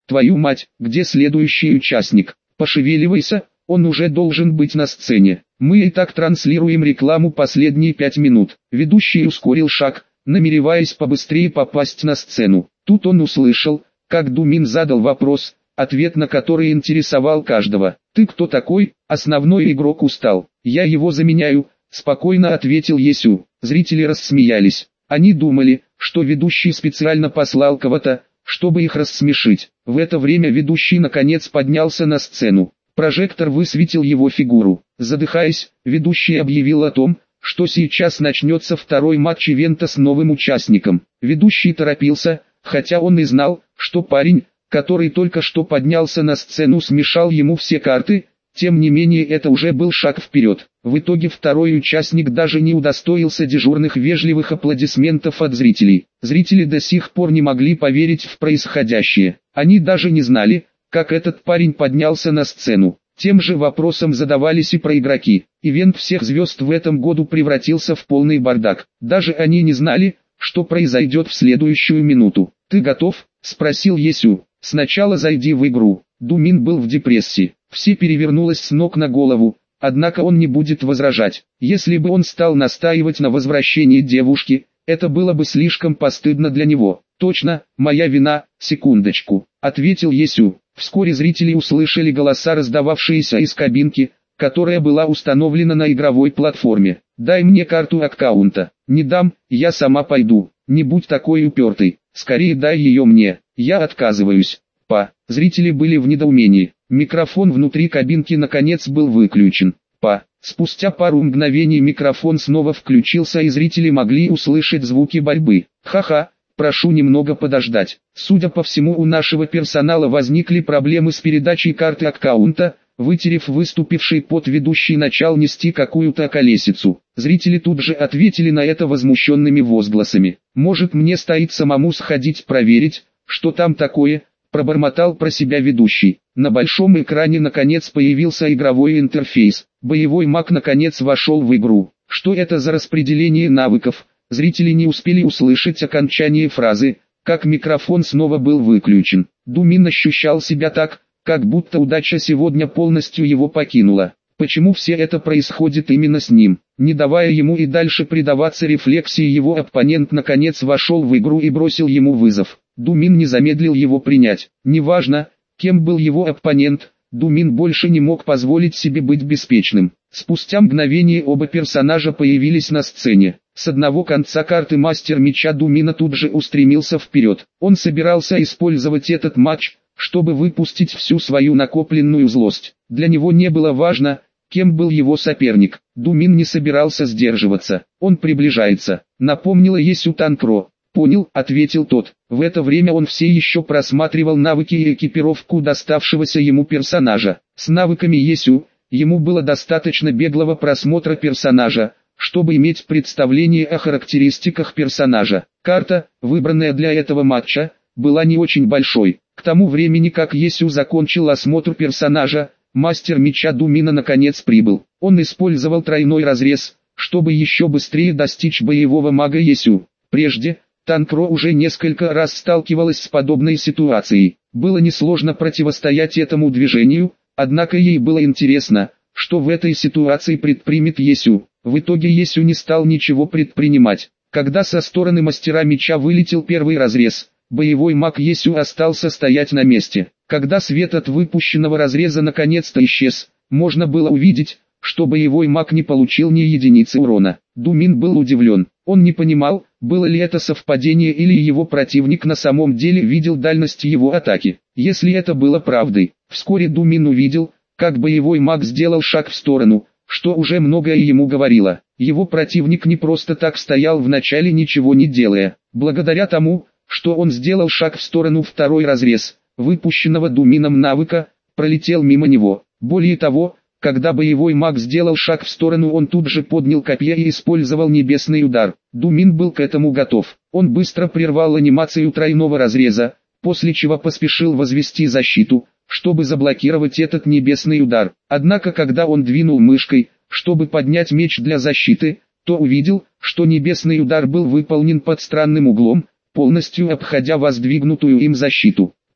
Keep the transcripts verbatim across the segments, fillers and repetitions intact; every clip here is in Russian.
Твою мать, где следующий участник? Пошевеливайся, он уже должен быть на сцене. Мы и так транслируем рекламу последние пять минут. Ведущий ускорил шаг, намереваясь побыстрее попасть на сцену. Тут он услышал, как Думин задал вопрос, ответ на который интересовал каждого. «Ты кто такой?» Основной игрок устал. «Я его заменяю», — спокойно ответил Есю. Зрители рассмеялись. Они думали, что ведущий специально послал кого-то, чтобы их рассмешить. В это время ведущий наконец поднялся на сцену. Прожектор высветил его фигуру. Задыхаясь, ведущий объявил о том, что сейчас начнется второй матч ивента с новым участником. Ведущий торопился, хотя он и знал, что парень, который только что поднялся на сцену, смешал ему все карты, тем не менее это уже был шаг вперед. В итоге второй участник даже не удостоился дежурных вежливых аплодисментов от зрителей. Зрители до сих пор не могли поверить в происходящее. Они даже не знали, как этот парень поднялся на сцену. Тем же вопросом задавались и про игроки. Ивент всех звезд в этом году превратился в полный бардак. Даже они не знали, что произойдет в следующую минуту. «Ты готов?» – спросил Есю. «Сначала зайди в игру». Думин был в депрессии. Все перевернулось с ног на голову, однако он не будет возражать. Если бы он стал настаивать на возвращении девушки, это было бы слишком постыдно для него. «Точно, моя вина, секундочку», — ответил Есю. Вскоре зрители услышали голоса, раздававшиеся из кабинки, которая была установлена на игровой платформе. «Дай мне карту аккаунта». «Не дам, я сама пойду». «Не будь такой упертый, скорее дай ее мне». «Я отказываюсь». «Па». Зрители были в недоумении. Микрофон внутри кабинки наконец был выключен. «Па». Спустя пару мгновений микрофон снова включился и зрители могли услышать звуки борьбы. «Ха-ха, прошу немного подождать». Судя по всему, у нашего персонала возникли проблемы с передачей карты аккаунта. Вытерев выступивший пот, ведущий начал нести какую-то колесицу. Зрители тут же ответили на это возмущенными возгласами. «Может, мне стоит самому сходить проверить, что там такое?» — пробормотал про себя ведущий. На большом экране наконец появился игровой интерфейс. Боевой маг наконец вошел в игру. Что это за распределение навыков? Зрители не успели услышать окончание фразы, как микрофон снова был выключен. Думин ощущал себя так, как будто удача сегодня полностью его покинула. Почему все это происходит именно с ним? Не давая ему и дальше предаваться рефлексии, его оппонент наконец вошел в игру и бросил ему вызов. Думин не замедлил его принять. Неважно, кем был его оппонент, Думин больше не мог позволить себе быть беспечным. Спустя мгновение оба персонажа появились на сцене. С одного конца карты мастер меча Думина тут же устремился вперед. Он собирался использовать этот матч, чтобы выпустить всю свою накопленную злость. Для него не было важно, кем был его соперник. Думин не собирался сдерживаться. «Он приближается», — напомнила Есю Танкро. «Понял», — ответил тот. В это время он все еще просматривал навыки и экипировку доставшегося ему персонажа. С навыками Есю, ему было достаточно беглого просмотра персонажа, чтобы иметь представление о характеристиках персонажа. Карта, выбранная для этого матча, была не очень большой. К тому времени, как Есю закончил осмотр персонажа, мастер меча Думина наконец прибыл. Он использовал тройной разрез, чтобы еще быстрее достичь боевого мага Есю. Прежде, Танкро уже несколько раз сталкивалась с подобной ситуацией. Было несложно противостоять этому движению, однако ей было интересно, что в этой ситуации предпримет Есю. В итоге Есю не стал ничего предпринимать. Когда со стороны мастера меча вылетел первый разрез, боевой маг Есю остался стоять на месте. Когда свет от выпущенного разреза наконец-то исчез, можно было увидеть, что боевой маг не получил ни единицы урона. Думин был удивлен. Он не понимал, было ли это совпадение или его противник на самом деле видел дальность его атаки. Если это было правдой, вскоре Думин увидел, как боевой маг сделал шаг в сторону, что уже многое ему говорило. Его противник не просто так стоял вначале, ничего не делая. Благодаря тому, что он сделал шаг в сторону, второй разрез выпущенного Думином навыка пролетел мимо него. Более того, когда боевой маг сделал шаг в сторону, он тут же поднял копье и использовал небесный удар. Думин был к этому готов. Он быстро прервал анимацию тройного разреза, после чего поспешил возвести защиту, чтобы заблокировать этот небесный удар. Однако когда он двинул мышкой, чтобы поднять меч для защиты, то увидел, что небесный удар был выполнен под странным углом, полностью обходя воздвигнутую им защиту. Пен.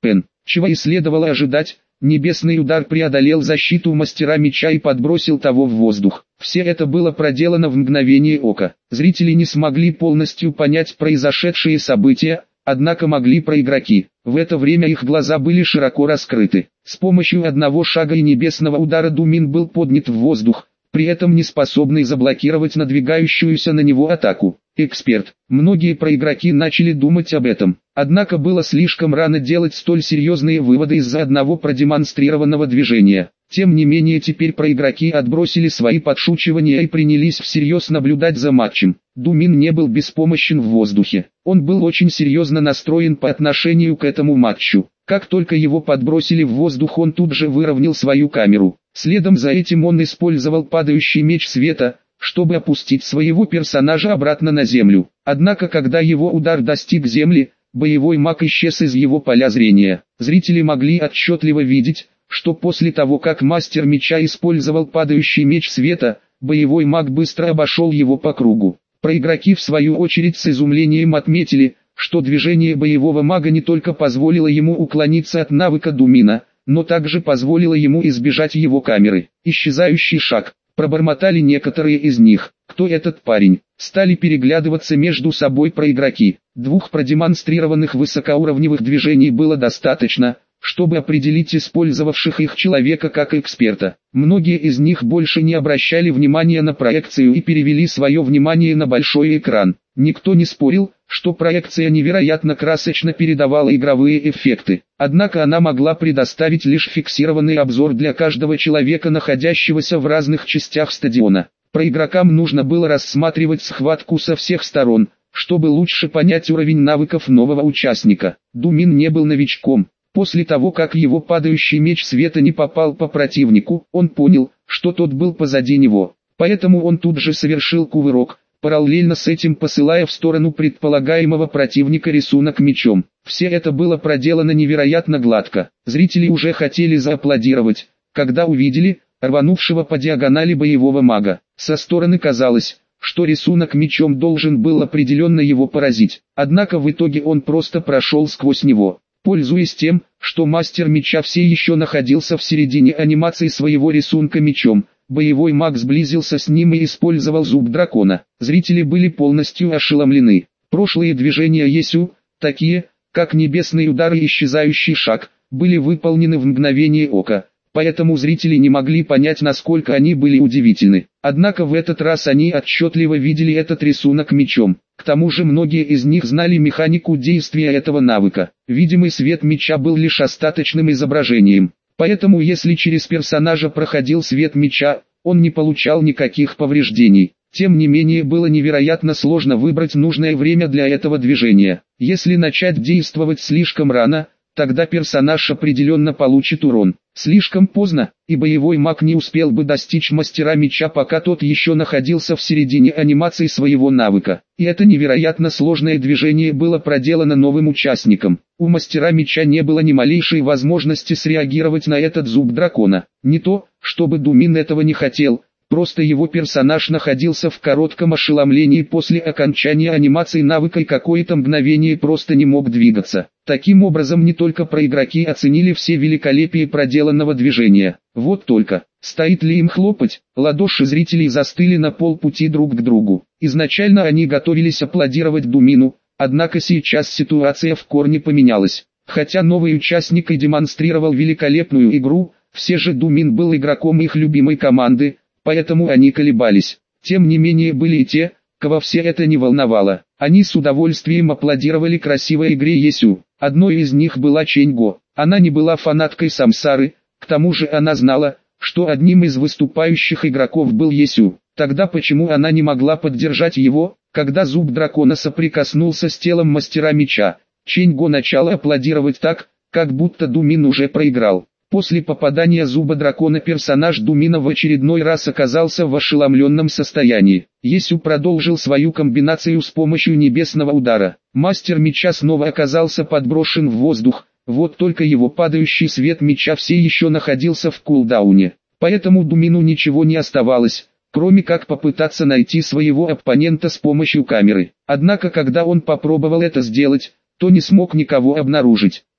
Чего и следовало ожидать, небесный удар преодолел защиту мастера меча и подбросил того в воздух. Все это было проделано в мгновение ока. Зрители не смогли полностью понять произошедшие события, однако могли проигроки. В это время их глаза были широко раскрыты. С помощью одного шага и небесного удара Думин был поднят в воздух, при этом не способный заблокировать надвигающуюся на него атаку. Эксперт. Многие проигроки начали думать об этом. Однако было слишком рано делать столь серьезные выводы из-за одного продемонстрированного движения. Тем не менее теперь проигроки отбросили свои подшучивания и принялись всерьез наблюдать за матчем. Думин не был беспомощен в воздухе. Он был очень серьезно настроен по отношению к этому матчу. Как только его подбросили в воздух, он тут же выровнял свою камеру. Следом за этим он использовал падающий меч света, чтобы опустить своего персонажа обратно на землю. Однако когда его удар достиг земли, боевой маг исчез из его поля зрения. Зрители могли отчетливо видеть, что после того как мастер меча использовал падающий меч света, боевой маг быстро обошел его по кругу. Проигроки в свою очередь с изумлением отметили, что движение боевого мага не только позволило ему уклониться от навыка Думина, но также позволило ему избежать его камеры. Исчезающий шаг. Пробормотали некоторые из них. Кто этот парень? Стали переглядываться между собой проигроки. Двух продемонстрированных высокоуровневых движений было достаточно, чтобы определить использовавших их человека как эксперта. Многие из них больше не обращали внимания на проекцию и перевели свое внимание на большой экран. Никто не спорил, что проекция невероятно красочно передавала игровые эффекты. Однако она могла предоставить лишь фиксированный обзор для каждого человека, находящегося в разных частях стадиона. Проигрокам нужно было рассматривать схватку со всех сторон, чтобы лучше понять уровень навыков нового участника. Думин не был новичком. После того как его падающий меч света не попал по противнику, он понял, что тот был позади него. Поэтому он тут же совершил кувырок, параллельно с этим посылая в сторону предполагаемого противника рисунок мечом. Все это было проделано невероятно гладко. Зрители уже хотели зааплодировать, когда увидели рванувшего по диагонали боевого мага. Со стороны казалось, что рисунок мечом должен был определенно его поразить. Однако в итоге он просто прошел сквозь него. Пользуясь тем, что мастер меча все еще находился в середине анимации своего рисунка мечом, боевой маг сблизился с ним и использовал зуб дракона. Зрители были полностью ошеломлены. Прошлые движения Есю, такие, как небесный удар и исчезающий шаг, были выполнены в мгновение ока, поэтому зрители не могли понять, насколько они были удивительны. Однако в этот раз они отчетливо видели этот рисунок мечом. К тому же многие из них знали механику действия этого навыка. Видимый свет меча был лишь остаточным изображением. Поэтому если через персонажа проходил свет меча, он не получал никаких повреждений. Тем не менее было невероятно сложно выбрать нужное время для этого движения. Если начать действовать слишком рано, тогда персонаж определенно получит урон. Слишком поздно, и боевой маг не успел бы достичь мастера меча, пока тот еще находился в середине анимации своего навыка. И это невероятно сложное движение было проделано новым участником. У мастера меча не было ни малейшей возможности среагировать на этот зуб дракона. Не то, чтобы Думин этого не хотел, просто его персонаж находился в коротком ошеломлении после окончания анимации навыка и какое-то мгновение просто не мог двигаться. Таким образом не только проигроки оценили все великолепие проделанного движения. Вот только, стоит ли им хлопать? Ладоши зрителей застыли на полпути друг к другу. Изначально они готовились аплодировать Думину, однако сейчас ситуация в корне поменялась. Хотя новый участник и демонстрировал великолепную игру, все же Думин был игроком их любимой команды, поэтому они колебались. Тем не менее были и те, кого все это не волновало. Они с удовольствием аплодировали красивой игре Есю. Одной из них была Ченьго. Она не была фанаткой Самсары, к тому же она знала, что одним из выступающих игроков был Есю. Тогда почему она не могла поддержать его, когда зуб дракона соприкоснулся с телом мастера меча? Ченьго начала аплодировать так, как будто Думин уже проиграл. После попадания зуба дракона персонаж Думина в очередной раз оказался в ошеломленном состоянии. Есю продолжил свою комбинацию с помощью небесного удара. Мастер меча снова оказался подброшен в воздух, вот только его падающий свет меча все еще находился в кулдауне. Поэтому Думину ничего не оставалось, кроме как попытаться найти своего оппонента с помощью камеры. Однако когда он попробовал это сделать, то не смог никого обнаружить.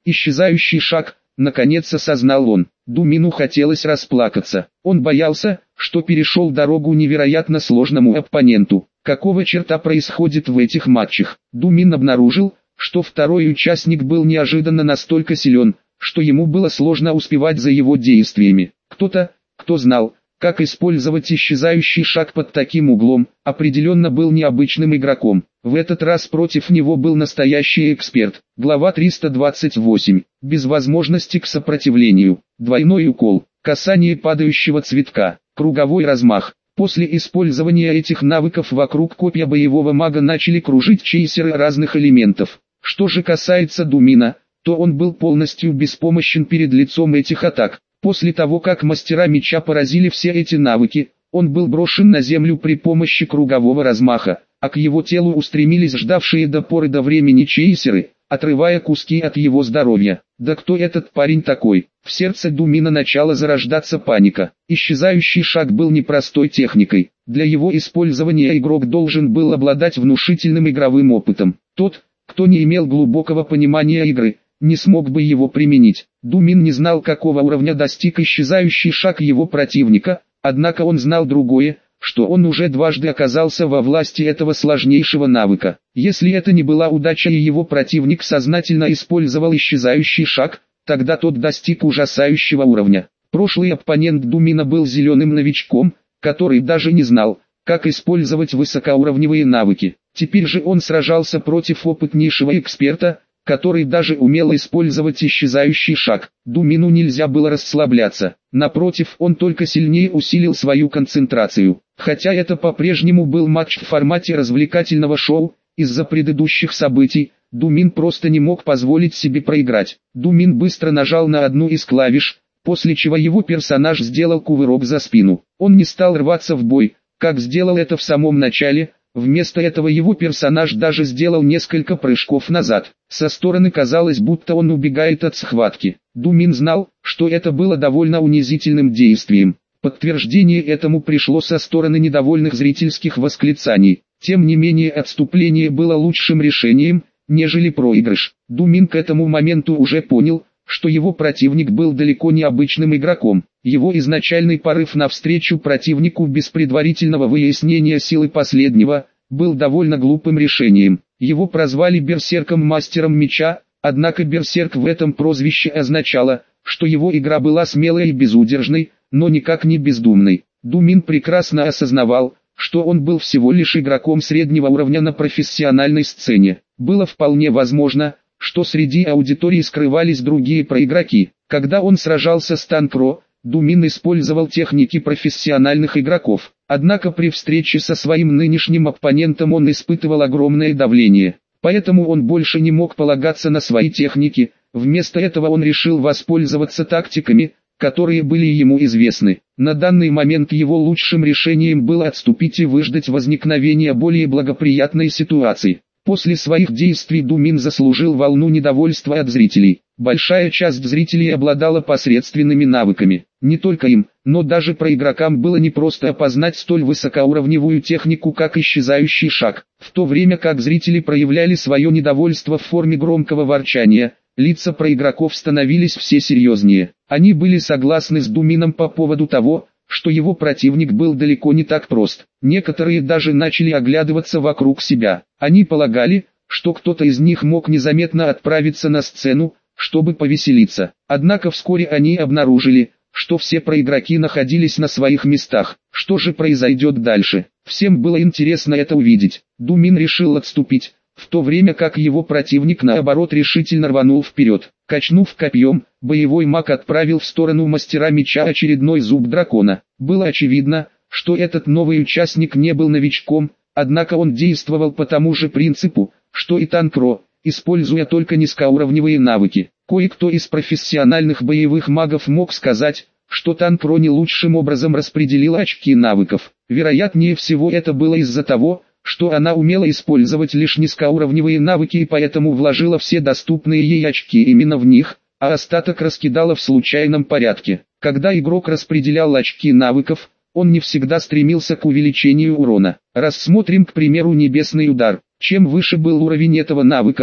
Исчезающий шаг, наконец осознал он. Думину хотелось расплакаться. Он боялся, что перешел дорогу невероятно сложному оппоненту. Какого черта происходит в этих матчах? Думин обнаружил, что второй участник был неожиданно настолько силен, что ему было сложно успевать за его действиями. Кто-то, кто знал, как использовать исчезающий шаг под таким углом, определенно был необычным игроком. В этот раз против него был настоящий эксперт. Глава триста двадцать восемь. Без возможности к сопротивлению. Двойной укол. Касание падающего цветка. Круговой размах. После использования этих навыков вокруг копья боевого мага начали кружить чейсеры разных элементов. Что же касается Думина, то он был полностью беспомощен перед лицом этих атак. После того, как мастера меча поразили все эти навыки, он был брошен на землю при помощи кругового размаха, а к его телу устремились ждавшие до поры до времени чейсеры, отрывая куски от его здоровья. Да кто этот парень такой? В сердце Думина начала зарождаться паника. Исчезающий шаг был непростой техникой. Для его использования игрок должен был обладать внушительным игровым опытом. Тот, кто не имел глубокого понимания игры, не смог бы его применить. Думин не знал, какого уровня достиг исчезающий шаг его противника, однако он знал другое, что он уже дважды оказался во власти этого сложнейшего навыка. Если это не была удача и его противник сознательно использовал исчезающий шаг, тогда тот достиг ужасающего уровня. Прошлый оппонент Думина был зеленым новичком, который даже не знал, как использовать высокоуровневые навыки. Теперь же он сражался против опытнейшего эксперта, который даже умел использовать исчезающий шаг. Думину нельзя было расслабляться. Напротив, он только сильнее усилил свою концентрацию. Хотя это по-прежнему был матч в формате развлекательного шоу, из-за предыдущих событий, Думин просто не мог позволить себе проиграть. Думин быстро нажал на одну из клавиш, после чего его персонаж сделал кувырок за спину. Он не стал рваться в бой, как сделал это в самом начале. Вместо этого его персонаж даже сделал несколько прыжков назад. Со стороны казалось, будто он убегает от схватки. Думин знал, что это было довольно унизительным действием. Подтверждение этому пришло со стороны недовольных зрительских восклицаний. Тем не менее, отступление было лучшим решением, нежели проигрыш. Думин к этому моменту уже понял, что его противник был далеко не обычным игроком. Его изначальный порыв навстречу противнику без предварительного выяснения силы последнего, был довольно глупым решением. Его прозвали берсерком-мастером меча, однако берсерк в этом прозвище означало, что его игра была смелой и безудержной, но никак не бездумной. Думин прекрасно осознавал, что он был всего лишь игроком среднего уровня на профессиональной сцене. Было вполне возможно, что среди аудитории скрывались другие проигроки. Когда он сражался с Танкро, Думин использовал техники профессиональных игроков. Однако при встрече со своим нынешним оппонентом он испытывал огромное давление. Поэтому он больше не мог полагаться на свои техники, вместо этого он решил воспользоваться тактиками, которые были ему известны. На данный момент его лучшим решением было отступить и выждать возникновения более благоприятной ситуации. После своих действий Думин заслужил волну недовольства от зрителей. Большая часть зрителей обладала посредственными навыками. Не только им, но даже про игрокам было непросто опознать столь высокоуровневую технику, как исчезающий шаг. В то время как зрители проявляли свое недовольство в форме громкого ворчания, лица про игроков становились все серьезнее. Они были согласны с Думином по поводу того, что его противник был далеко не так прост. Некоторые даже начали оглядываться вокруг себя. Они полагали, что кто-то из них мог незаметно отправиться на сцену, чтобы повеселиться. Однако вскоре они обнаружили, что все проигроки находились на своих местах. Что же произойдет дальше? Всем было интересно это увидеть. Думин решил отступить, в то время как его противник наоборот решительно рванул вперед. Качнув копьем, боевой маг отправил в сторону мастера меча очередной зуб дракона. Было очевидно, что этот новый участник не был новичком, однако он действовал по тому же принципу, что и Танкро, используя только низкоуровневые навыки. Кое-кто из профессиональных боевых магов мог сказать, что Танкро не лучшим образом распределил очки навыков. Вероятнее всего это было из-за того, что она умела использовать лишь низкоуровневые навыки и поэтому вложила все доступные ей очки именно в них, а остаток раскидала в случайном порядке. Когда игрок распределял очки навыков, он не всегда стремился к увеличению урона. Рассмотрим, к примеру, небесный удар. Чем выше был уровень этого навыка,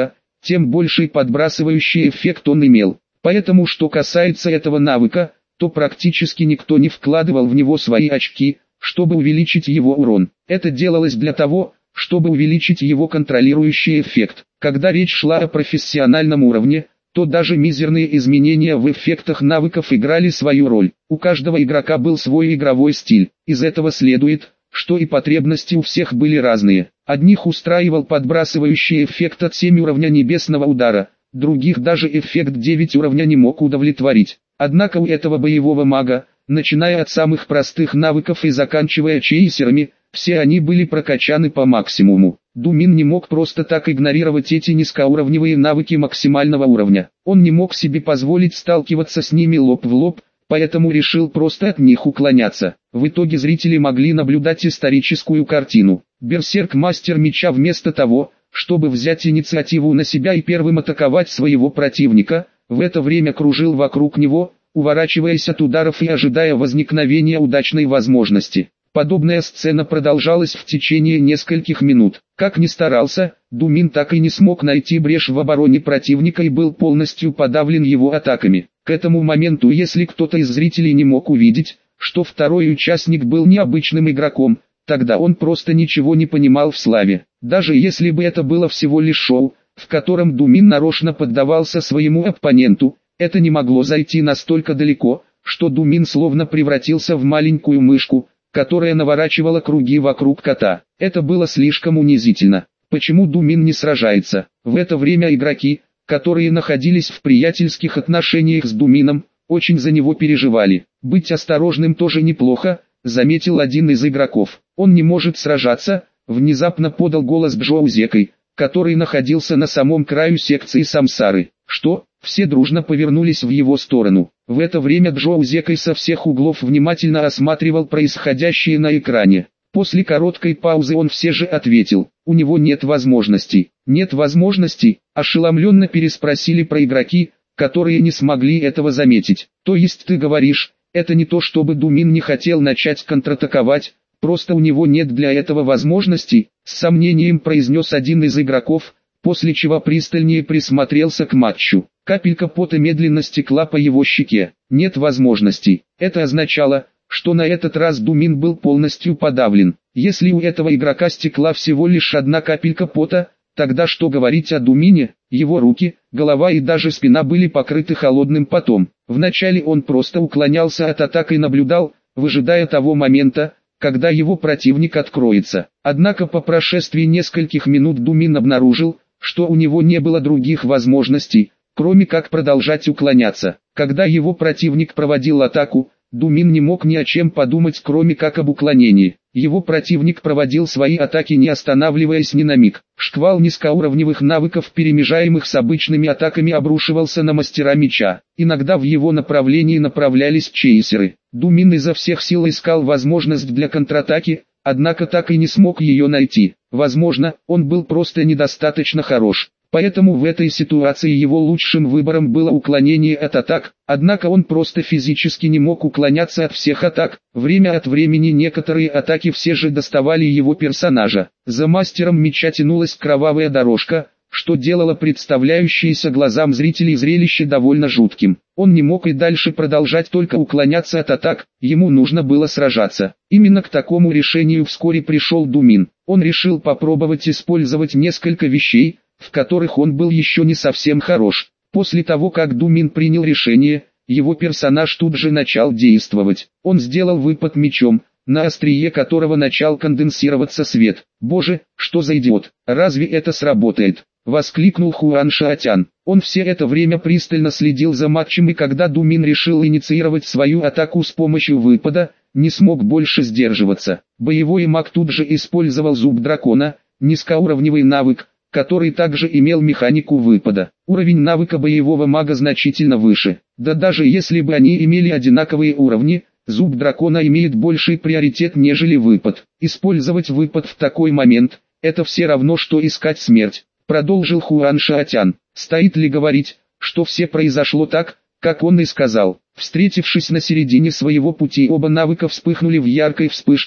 тем больший подбрасывающий эффект он имел. Поэтому что касается этого навыка, то практически никто не вкладывал в него свои очки, чтобы увеличить его урон. Это делалось для того, чтобы увеличить его контролирующий эффект. Когда речь шла о профессиональном уровне, то даже мизерные изменения в эффектах навыков играли свою роль. У каждого игрока был свой игровой стиль. Из этого следует, что и потребности у всех были разные. Одних устраивал подбрасывающий эффект от семь уровня небесного удара, других даже эффект девять уровня не мог удовлетворить. Однако у этого боевого мага, начиная от самых простых навыков и заканчивая чейсерами, все они были прокачаны по максимуму. Думин не мог просто так игнорировать эти низкоуровневые навыки максимального уровня. Он не мог себе позволить сталкиваться с ними лоб в лоб, поэтому решил просто от них уклоняться. В итоге зрители могли наблюдать историческую картину. Берсерк-мастер меча вместо того, чтобы взять инициативу на себя и первым атаковать своего противника, в это время кружил вокруг него, уворачиваясь от ударов и ожидая возникновения удачной возможности. Подобная сцена продолжалась в течение нескольких минут. Как ни старался, Думин так и не смог найти брешь в обороне противника и был полностью подавлен его атаками. К этому моменту, если кто-то из зрителей не мог увидеть, что второй участник был необычным игроком, тогда он просто ничего не понимал в славе. Даже если бы это было всего лишь шоу, в котором Думин нарочно поддавался своему оппоненту, это не могло зайти настолько далеко, что Думин словно превратился в маленькую мышку, которая наворачивала круги вокруг кота. Это было слишком унизительно. Почему Думин не сражается? В это время игроки, которые находились в приятельских отношениях с Думином, очень за него переживали. «Быть осторожным тоже неплохо», — заметил один из игроков. «Он не может сражаться», — внезапно подал голос Джоузекой, который находился на самом краю секции Самсары. «Что?» Все дружно повернулись в его сторону. В это время Джоузекой со всех углов внимательно осматривал происходящее на экране. После короткой паузы он все же ответил: «У него нет возможностей». «Нет возможностей?» – ошеломленно переспросили про игроки, которые не смогли этого заметить. «То есть ты говоришь, это не то чтобы Думин не хотел начать контратаковать, просто у него нет для этого возможностей?» – с сомнением произнес один из игроков, после чего пристальнее присмотрелся к матчу. Капелька пота медленно стекла по его щеке. Нет возможностей. Это означало, что на этот раз Думин был полностью подавлен. Если у этого игрока стекла всего лишь одна капелька пота, тогда что говорить о Думине? Его руки, голова и даже спина были покрыты холодным потом. Вначале он просто уклонялся от атак и наблюдал, выжидая того момента, когда его противник откроется. Однако по прошествии нескольких минут Думин обнаружил, что у него не было других возможностей, кроме как продолжать уклоняться. Когда его противник проводил атаку, Думин не мог ни о чем подумать, кроме как об уклонении. Его противник проводил свои атаки, не останавливаясь ни на миг. Шквал низкоуровневых навыков, перемежаемых с обычными атаками, обрушивался на мастера меча. Иногда в его направлении направлялись чейсеры. Думин изо всех сил искал возможность для контратаки, однако так и не смог ее найти. Возможно, он был просто недостаточно хорош. Поэтому в этой ситуации его лучшим выбором было уклонение от атак, однако он просто физически не мог уклоняться от всех атак. Время от времени некоторые атаки все же доставали его персонажа. За мастером меча тянулась кровавая дорожка, что делало представляющееся глазам зрителей зрелище довольно жутким. Он не мог и дальше продолжать только уклоняться от атак, ему нужно было сражаться. Именно к такому решению вскоре пришел Думин. Он решил попробовать использовать несколько вещей, в которых он был еще не совсем хорош. После того, как Думин принял решение, его персонаж тут же начал действовать. Он сделал выпад мечом, на острие которого начал конденсироваться свет. «Боже, что за идиот! Разве это сработает?» — воскликнул Хуан Шаотян. Он все это время пристально следил за матчем, и когда Думин решил инициировать свою атаку с помощью выпада, не смог больше сдерживаться. Боевой маг тут же использовал зуб дракона, низкоуровневый навык, который также имел механику выпада. Уровень навыка боевого мага значительно выше. Да даже если бы они имели одинаковые уровни, зуб дракона имеет больший приоритет, нежели выпад. Использовать выпад в такой момент – это все равно, что искать смерть. Продолжил Хуан Шаотян. Стоит ли говорить, что все произошло так, как он и сказал. Встретившись на середине своего пути, оба навыка вспыхнули в яркой вспышке,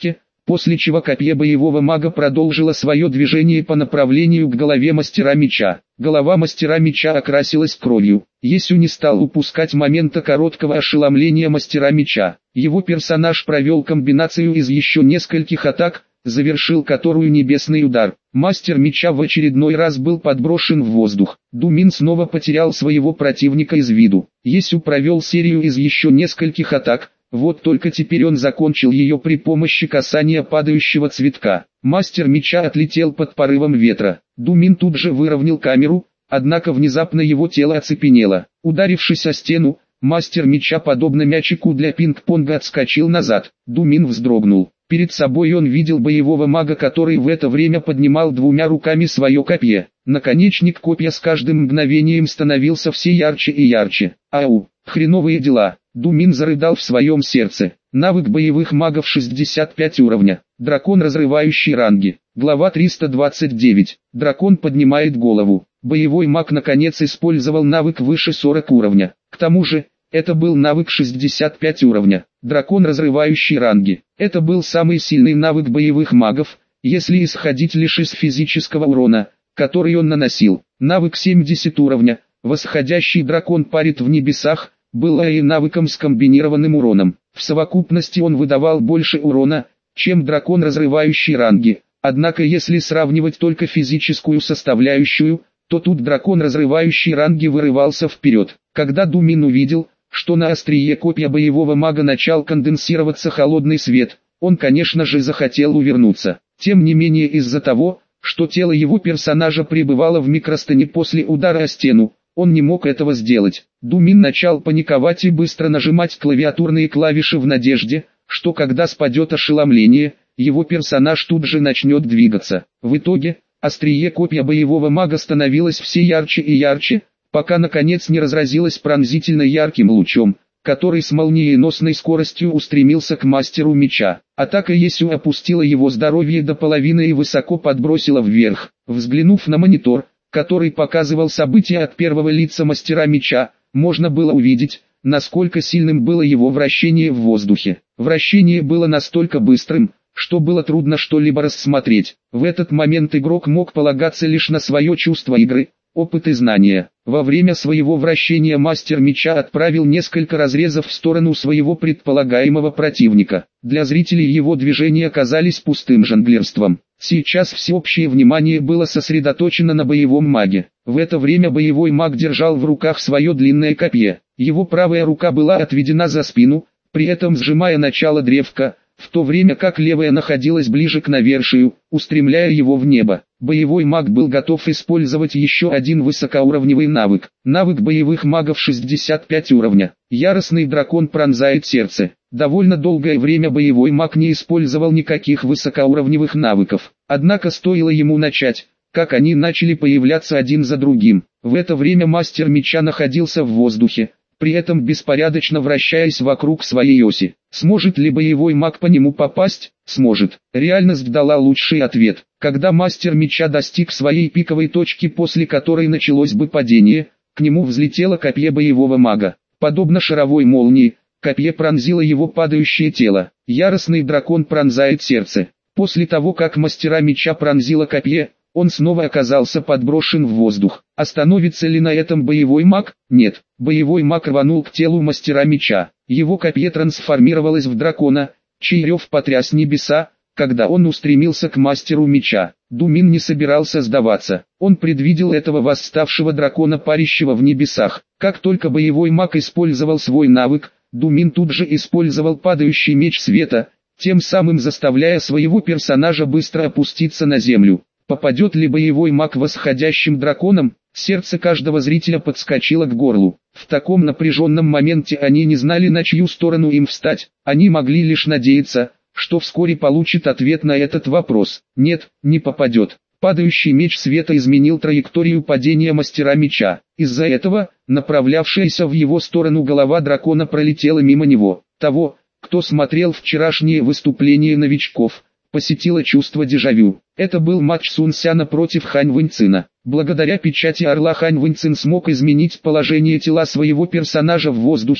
после чего копье боевого мага продолжило свое движение по направлению к голове мастера меча. Голова мастера меча окрасилась кровью. Есю не стал упускать момента короткого ошеломления мастера меча. Его персонаж провел комбинацию из еще нескольких атак, завершил которую небесный удар. Мастер меча в очередной раз был подброшен в воздух. Думин снова потерял своего противника из виду. Есю провел серию из еще нескольких атак, вот только теперь он закончил ее при помощи касания падающего цветка. Мастер меча отлетел под порывом ветра. Думин тут же выровнял камеру, однако внезапно его тело оцепенело. Ударившись о стену, мастер меча подобно мячику для пинг-понга отскочил назад. Думин вздрогнул. Перед собой он видел боевого мага, который в это время поднимал двумя руками свое копье. Наконечник копья с каждым мгновением становился все ярче и ярче. Ау, хреновые дела. Думин зарыдал в своем сердце. Навык боевых магов шестьдесят пять уровня. Дракон, разрывающий ранги. Глава триста двадцать девять. Дракон поднимает голову. Боевой маг наконец использовал навык выше сорок уровня. К тому же, это был навык шестьдесят пять уровня. Дракон, разрывающий ранги. Это был самый сильный навык боевых магов, если исходить лишь из физического урона, который он наносил. Навык семьдесят уровня. Восходящий дракон парит в небесах, был и навыком с комбинированным уроном. В совокупности он выдавал больше урона, чем дракон, разрывающий ранги. Однако если сравнивать только физическую составляющую, то тут дракон, разрывающий ранги, вырывался вперед. Когда Думин увидел, что на острие копья боевого мага начал конденсироваться холодный свет, он, конечно же, захотел увернуться. Тем не менее, из-за того, что тело его персонажа пребывало в микростане после удара о стену, он не мог этого сделать. Думин начал паниковать и быстро нажимать клавиатурные клавиши в надежде, что когда спадет ошеломление, его персонаж тут же начнет двигаться. В итоге, острие копья боевого мага становилось все ярче и ярче, пока наконец не разразилось пронзительно ярким лучом, который с молниеносной скоростью устремился к мастеру меча. Атака Есю опустила его здоровье до половины и высоко подбросила вверх. Взглянув на монитор, который показывал события от первого лица мастера меча, можно было увидеть, насколько сильным было его вращение в воздухе. Вращение было настолько быстрым, что было трудно что-либо рассмотреть. В этот момент игрок мог полагаться лишь на свое чувство игры, опыт и знания. Во время своего вращения мастер меча отправил несколько разрезов в сторону своего предполагаемого противника. Для зрителей его движения казались пустым жонглерством. Сейчас всеобщее внимание было сосредоточено на боевом маге. В это время боевой маг держал в руках свое длинное копье. Его правая рука была отведена за спину, при этом сжимая начало древка, в то время как левая находилась ближе к навершию, устремляя его в небо. Боевой маг был готов использовать еще один высокоуровневый навык. Навык боевых магов шестьдесят пять уровня. Яростный дракон пронзает сердце. Довольно долгое время боевой маг не использовал никаких высокоуровневых навыков. Однако стоило ему начать, как они начали появляться один за другим. В это время мастер меча находился в воздухе, при этом беспорядочно вращаясь вокруг своей оси. Сможет ли боевой маг по нему попасть? Сможет. Реальность дала лучший ответ. Когда мастер меча достиг своей пиковой точки, после которой началось бы падение, к нему взлетело копье боевого мага. Подобно шаровой молнии, копье пронзило его падающее тело. Яростный дракон пронзает сердце. После того, как мастера меча пронзило копье, он снова оказался подброшен в воздух. Остановится ли на этом боевой маг? Нет. Боевой маг рванул к телу мастера меча. Его копье трансформировалось в дракона, чей рев потряс небеса, когда он устремился к мастеру меча. Думин не собирался сдаваться. Он предвидел этого восставшего дракона, парящего в небесах. Как только боевой маг использовал свой навык, Думин тут же использовал падающий меч света, тем самым заставляя своего персонажа быстро опуститься на землю. Попадет ли боевой маг восходящим драконом? Сердце каждого зрителя подскочило к горлу. В таком напряженном моменте они не знали, на чью сторону им встать. Они могли лишь надеяться, что вскоре получат ответ на этот вопрос. Нет, не попадет. Падающий меч света изменил траекторию падения мастера меча. Из-за этого, направлявшаяся в его сторону голова дракона пролетела мимо него. Того, кто смотрел вчерашнее выступление новичков, посетило чувство дежавю. Это был матч Сун Сяна против Хань Вэньцина. Благодаря печати орла Хань Вэньцин смог изменить положение тела своего персонажа в воздухе,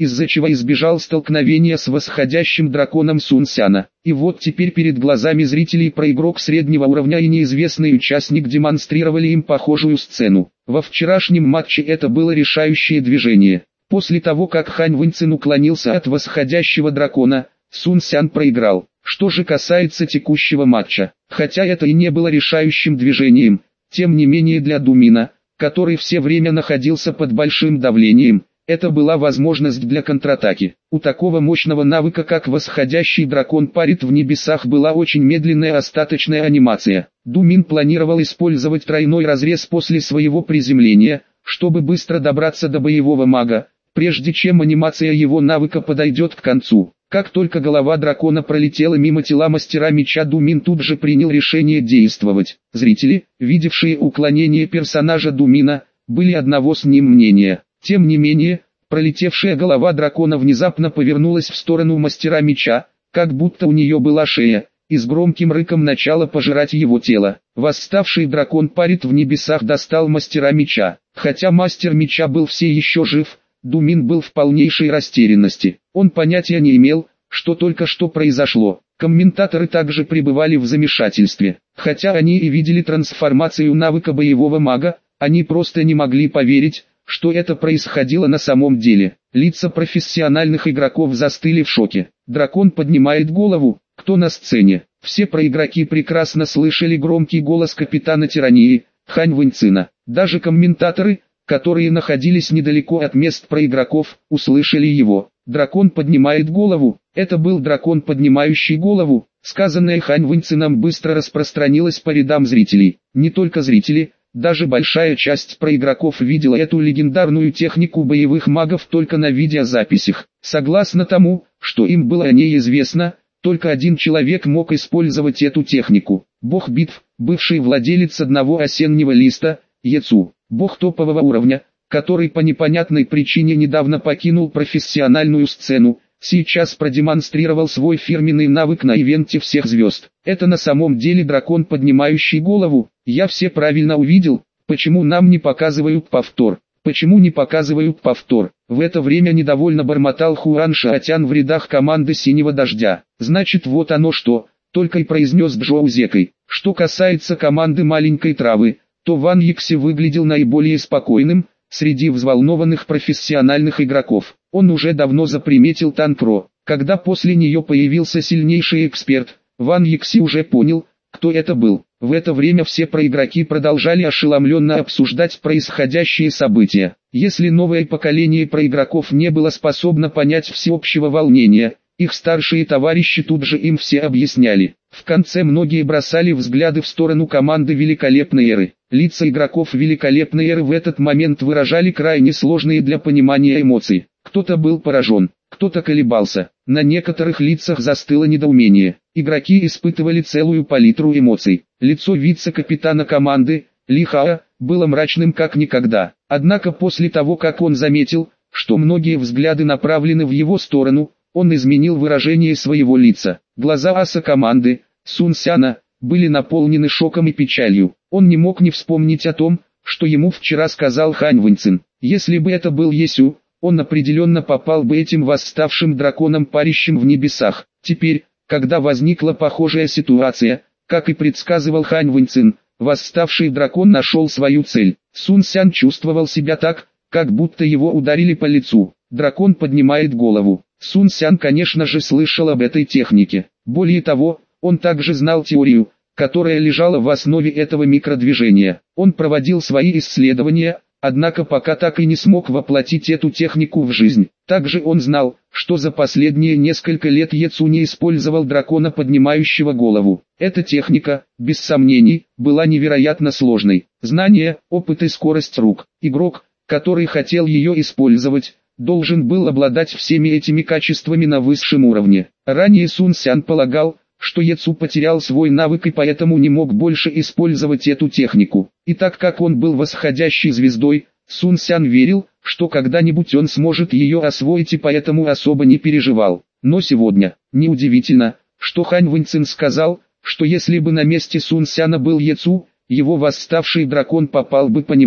из-за чего избежал столкновения с восходящим драконом Сун Сяна. И вот теперь перед глазами зрителей проигрок среднего уровня и неизвестный участник демонстрировали им похожую сцену. Во вчерашнем матче это было решающее движение. После того как Хань Вэньцин уклонился от восходящего дракона, Сун Сян проиграл. Что же касается текущего матча, хотя это и не было решающим движением, тем не менее для Думина, который все время находился под большим давлением, это была возможность для контратаки. У такого мощного навыка как восходящий дракон парит в небесах была очень медленная остаточная анимация. Думин планировал использовать тройной разрез после своего приземления, чтобы быстро добраться до боевого мага, прежде чем анимация его навыка подойдет к концу. Как только голова дракона пролетела мимо тела мастера меча, Думин тут же принял решение действовать. Зрители, видевшие уклонение персонажа Думина, были одного с ним мнения. Тем не менее, пролетевшая голова дракона внезапно повернулась в сторону мастера меча, как будто у нее была шея, и с громким рыком начала пожирать его тело. Восставший дракон парит в небесах достал мастера меча. Хотя мастер меча был все еще жив, Думин был в полнейшей растерянности. Он понятия не имел, что только что произошло. Комментаторы также пребывали в замешательстве. Хотя они и видели трансформацию навыка боевого мага, они просто не могли поверить, что это происходило на самом деле. Лица профессиональных игроков застыли в шоке. Дракон поднимает голову. Кто на сцене? Все проигроки прекрасно слышали громкий голос капитана тирании, Хань Вэньцина. Даже комментаторы, которые находились недалеко от мест проигроков, услышали его. Дракон поднимает голову. Это был дракон, поднимающий голову. Сказанное Хань Вэньцином быстро распространилось по рядам зрителей. Не только зрители, даже большая часть проигроков видела эту легендарную технику боевых магов только на видеозаписях. Согласно тому, что им было о ней известно, только один человек мог использовать эту технику. Бог битв, бывший владелец одного осеннего листа, Яцу. Бог топового уровня, который по непонятной причине недавно покинул профессиональную сцену, сейчас продемонстрировал свой фирменный навык на ивенте всех звезд. Это на самом деле дракон, поднимающий голову. Я все правильно увидел. Почему нам не показывают повтор? Почему не показывают повтор? В это время недовольно бормотал Хуан Шаотян в рядах команды Синего Дождя. Значит, вот оно что, только и произнес Джоу Зекой. Что касается команды Маленькой Травы, то Ван Йикси выглядел наиболее спокойным среди взволнованных профессиональных игроков. Он уже давно заприметил Танкро. Когда после нее появился сильнейший эксперт, Ван Йикси уже понял, кто это был. В это время все проигроки продолжали ошеломленно обсуждать происходящие события. Если новое поколение проигроков не было способно понять всеобщего волнения, их старшие товарищи тут же им все объясняли. В конце многие бросали взгляды в сторону команды Великолепной Эры. Лица игроков Великолепной Эры в этот момент выражали крайне сложные для понимания эмоции. Кто-то был поражен, кто-то колебался. На некоторых лицах застыло недоумение. Игроки испытывали целую палитру эмоций. Лицо вице-капитана команды, Ли Хао, было мрачным как никогда. Однако после того, как он заметил, что многие взгляды направлены в его сторону, он изменил выражение своего лица. Глаза аса команды, Сун Сяна, были наполнены шоком и печалью. Он не мог не вспомнить о том, что ему вчера сказал Хань Вэньцин. Если бы это был Есю, он определенно попал бы этим восставшим драконом, парящим в небесах. Теперь, когда возникла похожая ситуация, как и предсказывал Хань Вэньцин, восставший дракон нашел свою цель. Сун Сян чувствовал себя так, как будто его ударили по лицу. Дракон поднимает голову. Сун Сян, конечно же, слышал об этой технике. Более того, он также знал теорию, которая лежала в основе этого микродвижения. Он проводил свои исследования, однако пока так и не смог воплотить эту технику в жизнь. Также он знал, что за последние несколько лет Яцу не использовал дракона, поднимающего голову. Эта техника, без сомнений, была невероятно сложной. Знание, опыт и скорость рук. Игрок, который хотел ее использовать, должен был обладать всеми этими качествами на высшем уровне. Ранее Сун Сян полагал, что Яцу потерял свой навык и поэтому не мог больше использовать эту технику. И так как он был восходящей звездой, Сун Сян верил, что когда-нибудь он сможет ее освоить и поэтому особо не переживал. Но сегодня, неудивительно, что Хань Вэньцин сказал, что если бы на месте Сун Сяна был Яцу, его восставший дракон попал бы по нему.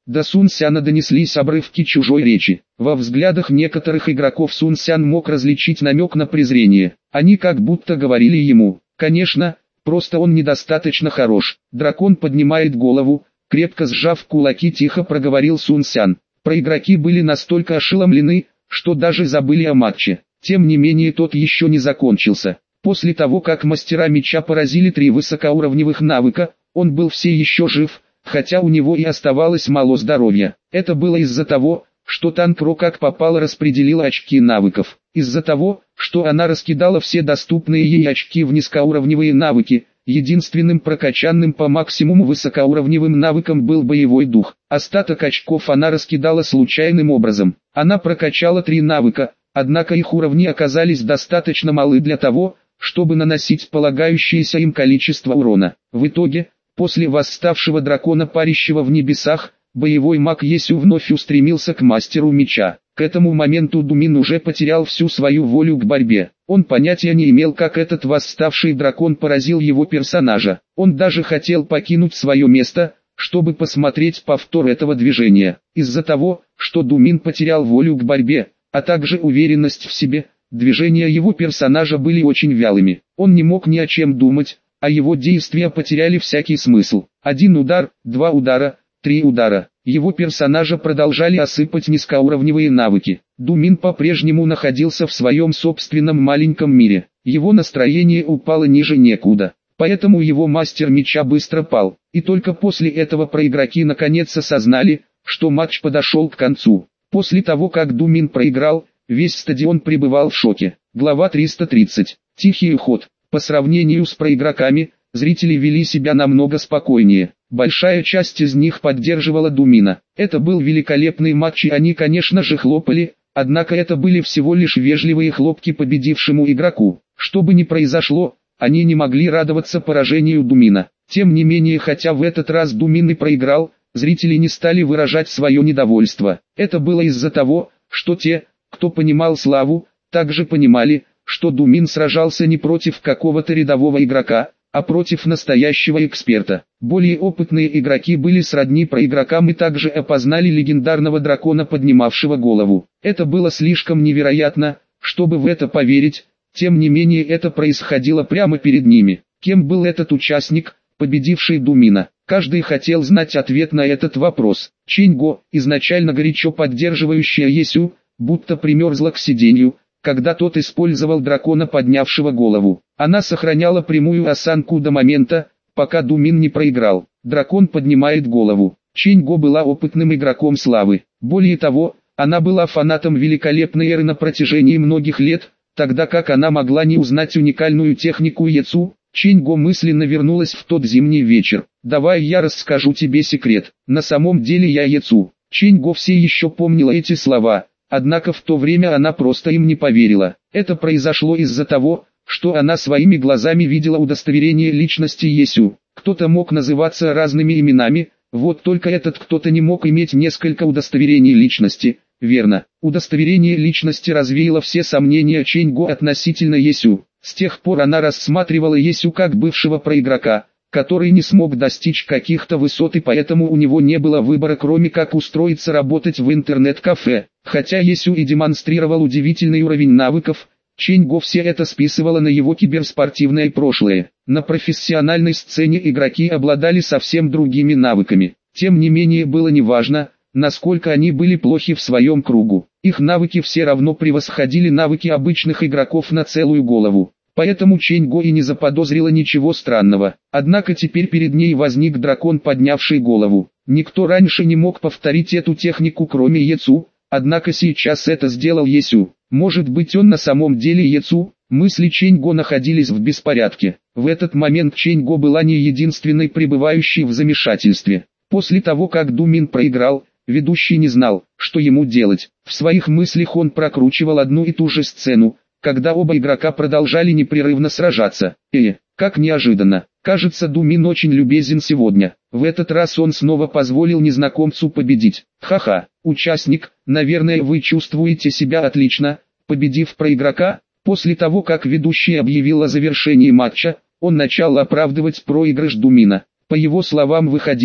До Сун Сяна донеслись обрывки чужой речи. Во взглядах некоторых игроков Сун Сян мог различить намек на презрение. Они как будто говорили ему: «Конечно, просто он недостаточно хорош». Дракон поднимает голову, крепко сжав кулаки, тихо проговорил Сун Сян. Проигроки были настолько ошеломлены, что даже забыли о матче. Тем не менее тот еще не закончился. После того как мастера меча поразили три высокоуровневых навыка, он был все еще жив, хотя у него и оставалось мало здоровья. Это было из-за того, что Танкро как попало распределила очки навыков. Из-за того, что она раскидала все доступные ей очки в низкоуровневые навыки, единственным прокачанным по максимуму высокоуровневым навыком был боевой дух. Остаток очков она раскидала случайным образом. Она прокачала три навыка, однако их уровни оказались достаточно малы для того, чтобы наносить полагающееся им количество урона. В итоге, после восставшего дракона, парящего в небесах, боевой маг Есю вновь устремился к мастеру меча. К этому моменту Думин уже потерял всю свою волю к борьбе. Он понятия не имел, как этот восставший дракон поразил его персонажа. Он даже хотел покинуть свое место, чтобы посмотреть повтор этого движения. Из-за того, что Думин потерял волю к борьбе, а также уверенность в себе, движения его персонажа были очень вялыми. Он не мог ни о чем думать, а его действия потеряли всякий смысл. Один удар, два удара, три удара. Его персонажа продолжали осыпать низкоуровневые навыки. Думин по-прежнему находился в своем собственном маленьком мире. Его настроение упало ниже некуда. Поэтому его мастер меча быстро пал. И только после этого проигроки наконец осознали, что матч подошел к концу. После того как Думин проиграл, весь стадион пребывал в шоке. Глава триста тридцать. Тихий уход. По сравнению с проигроками, зрители вели себя намного спокойнее. Большая часть из них поддерживала Думина. Это был великолепный матч, и они, конечно же, хлопали, однако это были всего лишь вежливые хлопки победившему игроку. Что бы ни произошло, они не могли радоваться поражению Думина. Тем не менее, хотя в этот раз Думин и проиграл, зрители не стали выражать свое недовольство. Это было из-за того, что те, кто понимал славу, также понимали, что Думин сражался не против какого-то рядового игрока, а против настоящего эксперта. Более опытные игроки были сродни проигрокам и также опознали легендарного дракона, поднимавшего голову. Это было слишком невероятно, чтобы в это поверить, тем не менее это происходило прямо перед ними. Кем был этот участник, победивший Думина? Каждый хотел знать ответ на этот вопрос. Чинго, изначально горячо поддерживающая Есю, будто примерзла к сиденью, когда тот использовал дракона, поднявшего голову. Она сохраняла прямую осанку до момента, пока Думин не проиграл. Дракон поднимает голову. Чинго была опытным игроком славы. Более того, она была фанатом великолепной эры на протяжении многих лет, тогда как она могла не узнать уникальную технику Ецу. Чинго мысленно вернулась в тот зимний вечер. «Давай я расскажу тебе секрет. На самом деле я Ецу». Чинго все еще помнила эти слова. Однако в то время она просто им не поверила. Это произошло из-за того, что она своими глазами видела удостоверение личности Есю. Кто-то мог называться разными именами, вот только этот кто-то не мог иметь несколько удостоверений личности. Верно, удостоверение личности развеяло все сомнения Чинго относительно Есю. С тех пор она рассматривала Есю как бывшего проигрока, который не смог достичь каких-то высот, и поэтому у него не было выбора, кроме как устроиться работать в интернет-кафе. Хотя Есю и демонстрировал удивительный уровень навыков, Чинго все это списывала на его киберспортивное прошлое. На профессиональной сцене игроки обладали совсем другими навыками. Тем не менее было неважно, насколько они были плохи в своем кругу. Их навыки все равно превосходили навыки обычных игроков на целую голову. Поэтому Чинго и не заподозрила ничего странного. Однако теперь перед ней возник дракон, поднявший голову. Никто раньше не мог повторить эту технику, кроме Ецу, однако сейчас это сделал Есю. Может быть, он на самом деле Ецу? Мысли Чинго находились в беспорядке. В этот момент Чинго была не единственной пребывающей в замешательстве. После того как Думин проиграл, ведущий не знал, что ему делать. В своих мыслях он прокручивал одну и ту же сцену, когда оба игрока продолжали непрерывно сражаться. Э, как неожиданно. Кажется, Думин очень любезен сегодня. В этот раз он снова позволил незнакомцу победить. Ха-ха, участник, наверное, вы чувствуете себя отлично, победив проигрока. После того как ведущий объявил о завершении матча, он начал оправдывать проигрыш Думина. По его словам выходило,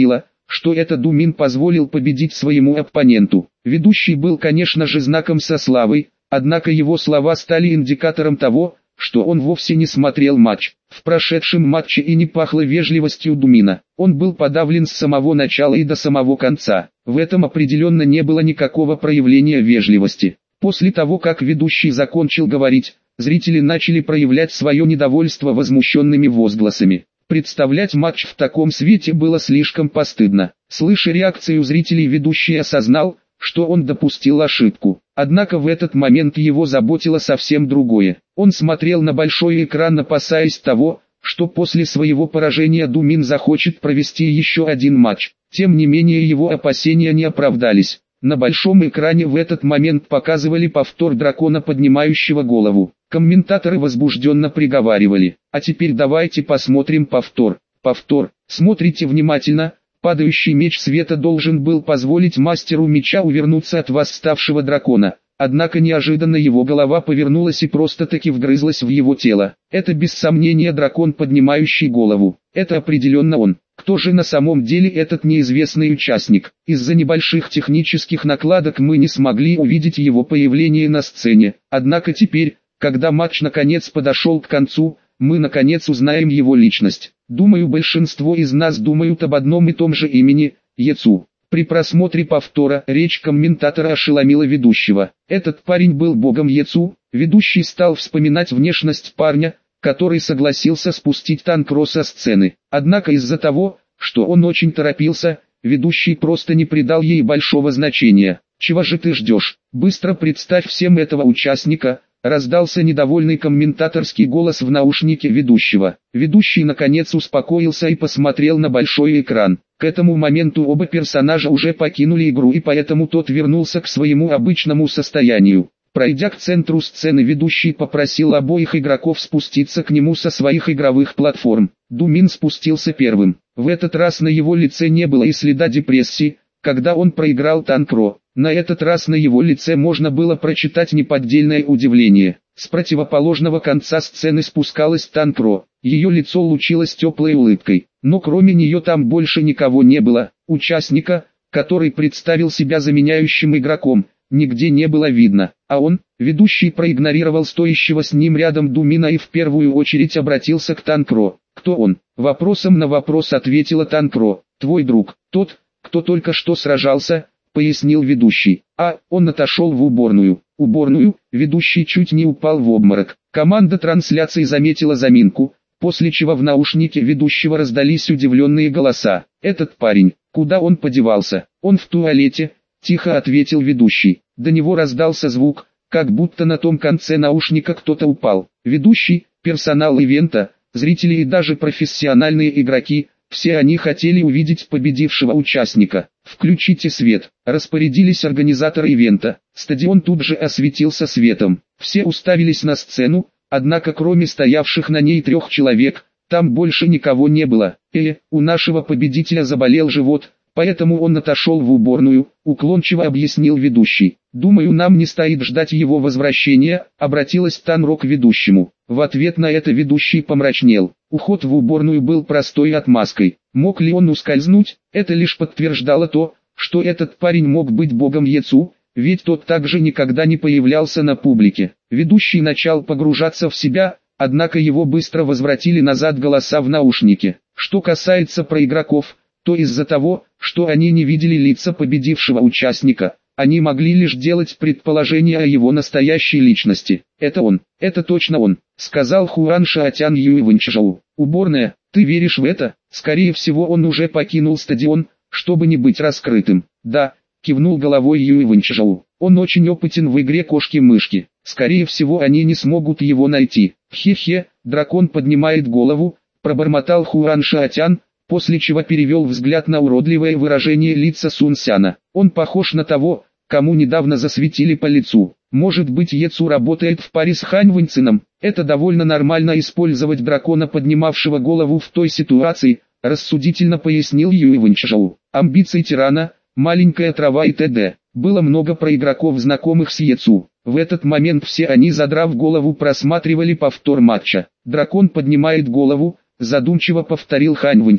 что это Думин позволил победить своему оппоненту. Ведущий был, конечно же, знаком со славой, однако его слова стали индикатором того, что он вовсе не смотрел матч. В прошедшем матче и не пахло вежливостью Думина. Он был подавлен с самого начала и до самого конца. В этом определенно не было никакого проявления вежливости. После того, как ведущий закончил говорить, зрители начали проявлять свое недовольство возмущенными возгласами. Представлять матч в таком свете было слишком постыдно. Слыша реакцию зрителей, ведущий осознал, что он допустил ошибку. Однако в этот момент его заботило совсем другое. Он смотрел на большой экран, опасаясь того, что после своего поражения Думин захочет провести еще один матч. Тем не менее его опасения не оправдались. На большом экране в этот момент показывали повтор дракона, поднимающего голову. Комментаторы возбужденно приговаривали: «А теперь давайте посмотрим повтор». Повтор. Смотрите внимательно. Падающий меч света должен был позволить мастеру меча увернуться от восставшего дракона. Однако неожиданно его голова повернулась и просто-таки вгрызлась в его тело. Это без сомнения дракон, поднимающий голову. Это определенно он. Кто же на самом деле этот неизвестный участник? Из-за небольших технических накладок мы не смогли увидеть его появление на сцене. Однако теперь, когда матч наконец подошел к концу, мы наконец узнаем его личность. Думаю, большинство из нас думают об одном и том же имени – Яцу. При просмотре повтора речь комментатора ошеломила ведущего. Этот парень был богом Яцу. Ведущий стал вспоминать внешность парня, который согласился спустить Танкро со сцены. Однако из-за того, что он очень торопился, ведущий просто не придал ей большого значения. «Чего же ты ждешь? Быстро представь всем этого участника!» Раздался недовольный комментаторский голос в наушнике ведущего. Ведущий наконец успокоился и посмотрел на большой экран. К этому моменту оба персонажа уже покинули игру, и поэтому тот вернулся к своему обычному состоянию. Пройдя к центру сцены, ведущий попросил обоих игроков спуститься к нему со своих игровых платформ. Думин спустился первым. В этот раз на его лице не было и следа депрессии, когда он проиграл Танкро. На этот раз на его лице можно было прочитать неподдельное удивление. С противоположного конца сцены спускалась Танкро. Ее лицо лучилось теплой улыбкой, но кроме нее там больше никого не было. Участника, который представил себя заменяющим игроком, нигде не было видно, а он, ведущий, проигнорировал стоящего с ним рядом Думина и в первую очередь обратился к Танкро. «Кто он?» Вопросом на вопрос ответила Танкро. «Твой друг, тот, кто только что сражался», — пояснил ведущий. А, он отошел в уборную. Уборную, ведущий чуть не упал в обморок. Команда трансляции заметила заминку, после чего в наушнике ведущего раздались удивленные голоса. «Этот парень, куда он подевался?» «Он в туалете», — тихо ответил ведущий. До него раздался звук, как будто на том конце наушника кто-то упал. Ведущий, персонал ивента, зрители и даже профессиональные игроки — все они хотели увидеть победившего участника. «Включите свет», — распорядились организаторы ивента. Стадион тут же осветился светом. Все уставились на сцену, однако кроме стоявших на ней трех человек, там больше никого не было. «Э, у нашего победителя заболел живот, поэтому он отошел в уборную», — уклончиво объяснил ведущий. «Думаю, нам не стоит ждать его возвращения», — обратилась Танро к ведущему. В ответ на это ведущий помрачнел. Уход в уборную был простой отмазкой. Мог ли он ускользнуть? Это лишь подтверждало то, что этот парень мог быть богом Яцу, ведь тот также никогда не появлялся на публике. Ведущий начал погружаться в себя, однако его быстро возвратили назад голоса в наушнике. Что касается проигроков, то из-за того, что они не видели лица победившего участника, они могли лишь делать предположения о его настоящей личности. «Это он, это точно он», — сказал Хуан Шаотян Юйвэньчжоу. «Уборная, ты веришь в это?» «Скорее всего, он уже покинул стадион, чтобы не быть раскрытым». «Да», — кивнул головой Юйвэньчжоу. «Он очень опытен в игре кошки-мышки. Скорее всего, они не смогут его найти». «Хе-хе, дракон поднимает голову», — пробормотал Хуан Шаотян, после чего перевел взгляд на уродливое выражение лица Сун Сяна. «Он похож на того, кому недавно засветили по лицу. Может быть, Яцу работает в паре с Хань Вэньцином. Это довольно нормально использовать дракона, поднимавшего голову в той ситуации», — рассудительно пояснил Юйвэньчжоу. «Амбиции тирана, маленькая трава и т.д. Было много проигроков, знакомых с Яцу. В этот момент все они, задрав голову, просматривали повтор матча. Дракон поднимает голову», — задумчиво повторил Хань Вэньцин.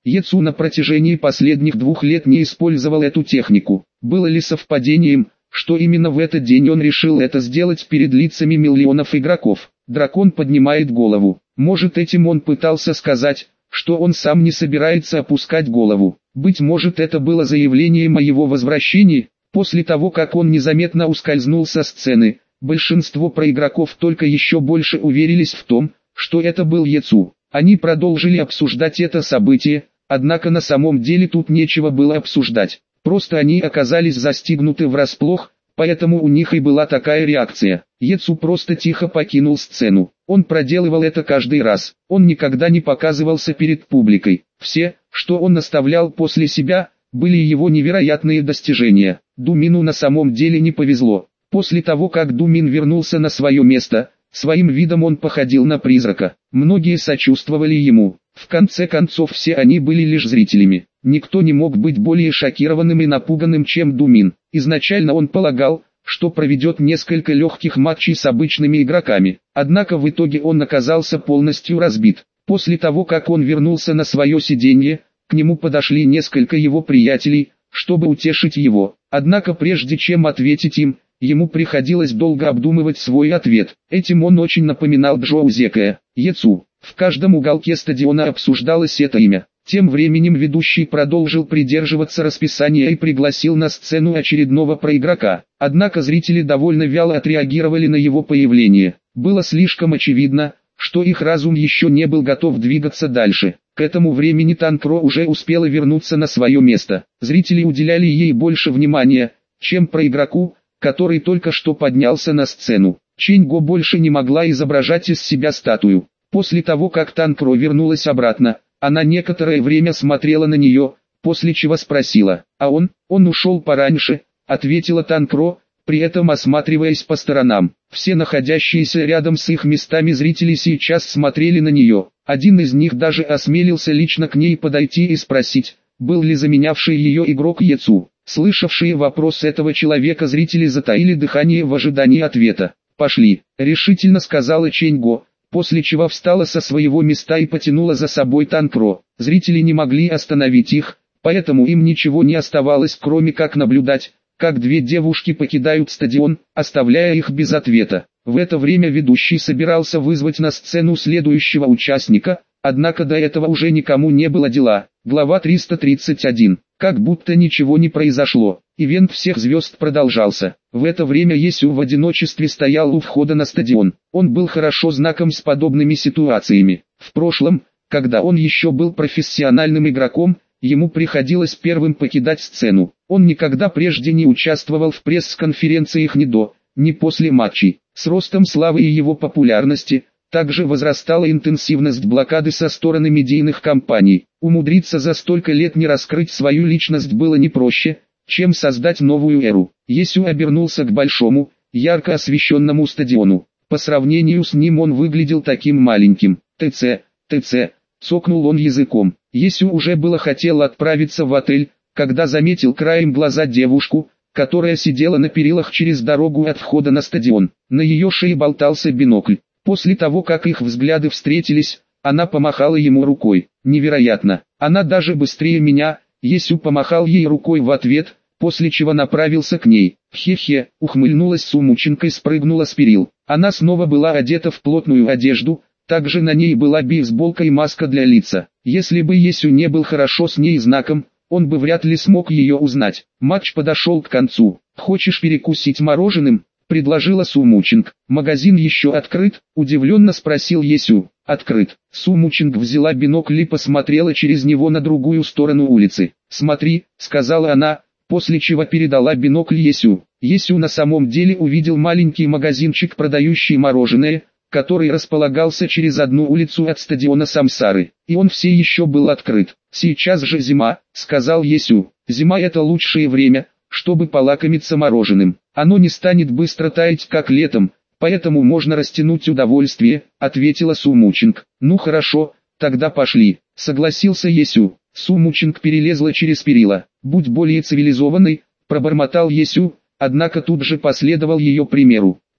Ецу на протяжении последних двух лет не использовал эту технику. Было ли совпадением, что именно в этот день он решил это сделать перед лицами миллионов игроков? Дракон поднимает голову. Может, этим он пытался сказать, что он сам не собирается опускать голову. Быть может, это было заявлением о его возвращении. После того, как он незаметно ускользнул со сцены, большинство проигроков только еще больше уверились в том, что это был Ецу. Они продолжили обсуждать это событие, однако на самом деле тут нечего было обсуждать. Просто они оказались застигнуты врасплох, поэтому у них и была такая реакция. Ецу просто тихо покинул сцену. Он проделывал это каждый раз. Он никогда не показывался перед публикой. Все, что он оставлял после себя, были его невероятные достижения. Думину на самом деле не повезло. После того, как Думин вернулся на свое место, своим видом он походил на призрака. Многие сочувствовали ему. В конце концов, все они были лишь зрителями. Никто не мог быть более шокированным и напуганным, чем Думин. Изначально он полагал, что проведет несколько легких матчей с обычными игроками. Однако в итоге он оказался полностью разбит. После того, как он вернулся на свое сиденье, к нему подошли несколько его приятелей, чтобы утешить его. Однако прежде чем ответить им, ему приходилось долго обдумывать свой ответ. Этим он очень напоминал Джоу Зекая. Ецу. В каждом уголке стадиона обсуждалось это имя. Тем временем ведущий продолжил придерживаться расписания и пригласил на сцену очередного проигрока. Однако зрители довольно вяло отреагировали на его появление. Было слишком очевидно, что их разум еще не был готов двигаться дальше. К этому времени Танкро уже успела вернуться на свое место. Зрители уделяли ей больше внимания, чем проигроку, который только что поднялся на сцену. Чэньго больше не могла изображать из себя статую. После того, как Танкро вернулась обратно, она некоторое время смотрела на нее, после чего спросила: «А он? Он ушел пораньше», — ответила Танкро, при этом осматриваясь по сторонам. Все находящиеся рядом с их местами зрители сейчас смотрели на нее. Один из них даже осмелился лично к ней подойти и спросить, был ли заменявший ее игрок Ецу. Слышавшие вопрос этого человека зрители затаили дыхание в ожидании ответа. «Пошли», — решительно сказала Чэньго, после чего встала со своего места и потянула за собой Танкро. Зрители не могли остановить их, поэтому им ничего не оставалось, кроме как наблюдать, как две девушки покидают стадион, оставляя их без ответа. В это время ведущий собирался вызвать на сцену следующего участника, однако до этого уже никому не было дела. Глава триста тридцать один. Как будто ничего не произошло. Ивент всех звезд продолжался. В это время Есю в одиночестве стоял у входа на стадион. Он был хорошо знаком с подобными ситуациями. В прошлом, когда он еще был профессиональным игроком, ему приходилось первым покидать сцену. Он никогда прежде не участвовал в пресс-конференциях ни до, ни после матчей. С ростом славы и его популярности, также возрастала интенсивность блокады со стороны медийных компаний. Умудриться за столько лет не раскрыть свою личность было не проще, чем создать новую эру. Есю обернулся к большому, ярко освещенному стадиону. По сравнению с ним он выглядел таким маленьким. «ТЦ, ТЦ», цокнул он языком. Есю уже было хотел отправиться в отель, когда заметил краем глаза девушку, которая сидела на перилах через дорогу от входа на стадион. На ее шее болтался бинокль. После того, как их взгляды встретились, она помахала ему рукой. Невероятно, она даже быстрее меня. Есю помахал ей рукой в ответ, после чего направился к ней. Хе-хе, ухмыльнулась Сумученко и спрыгнула с перил. Она снова была одета в плотную одежду, также на ней была бейсболка и маска для лица. Если бы Есю не был хорошо с ней знаком, он бы вряд ли смог ее узнать. Матч подошел к концу. «Хочешь перекусить мороженым?» — предложила Сумученко. «Магазин еще открыт?» — удивленно спросил Есю. «Открыт». Сумученко взяла бинокль и посмотрела через него на другую сторону улицы. «Смотри», — сказала она, после чего передала бинокль Есю. Есю на самом деле увидел маленький магазинчик, продающий мороженое, который располагался через одну улицу от стадиона Самсары, и он все еще был открыт. «Сейчас же зима», — сказал Есю. «Зима — это лучшее время, чтобы полакомиться мороженым. Оно не станет быстро таять, как летом, поэтому можно растянуть удовольствие», — ответила Сумученко. «Ну хорошо, тогда пошли», — согласился Есю. Сумученко перелезла через перила. «Будь более цивилизованной», — пробормотал Есю, однако тут же последовал ее примеру.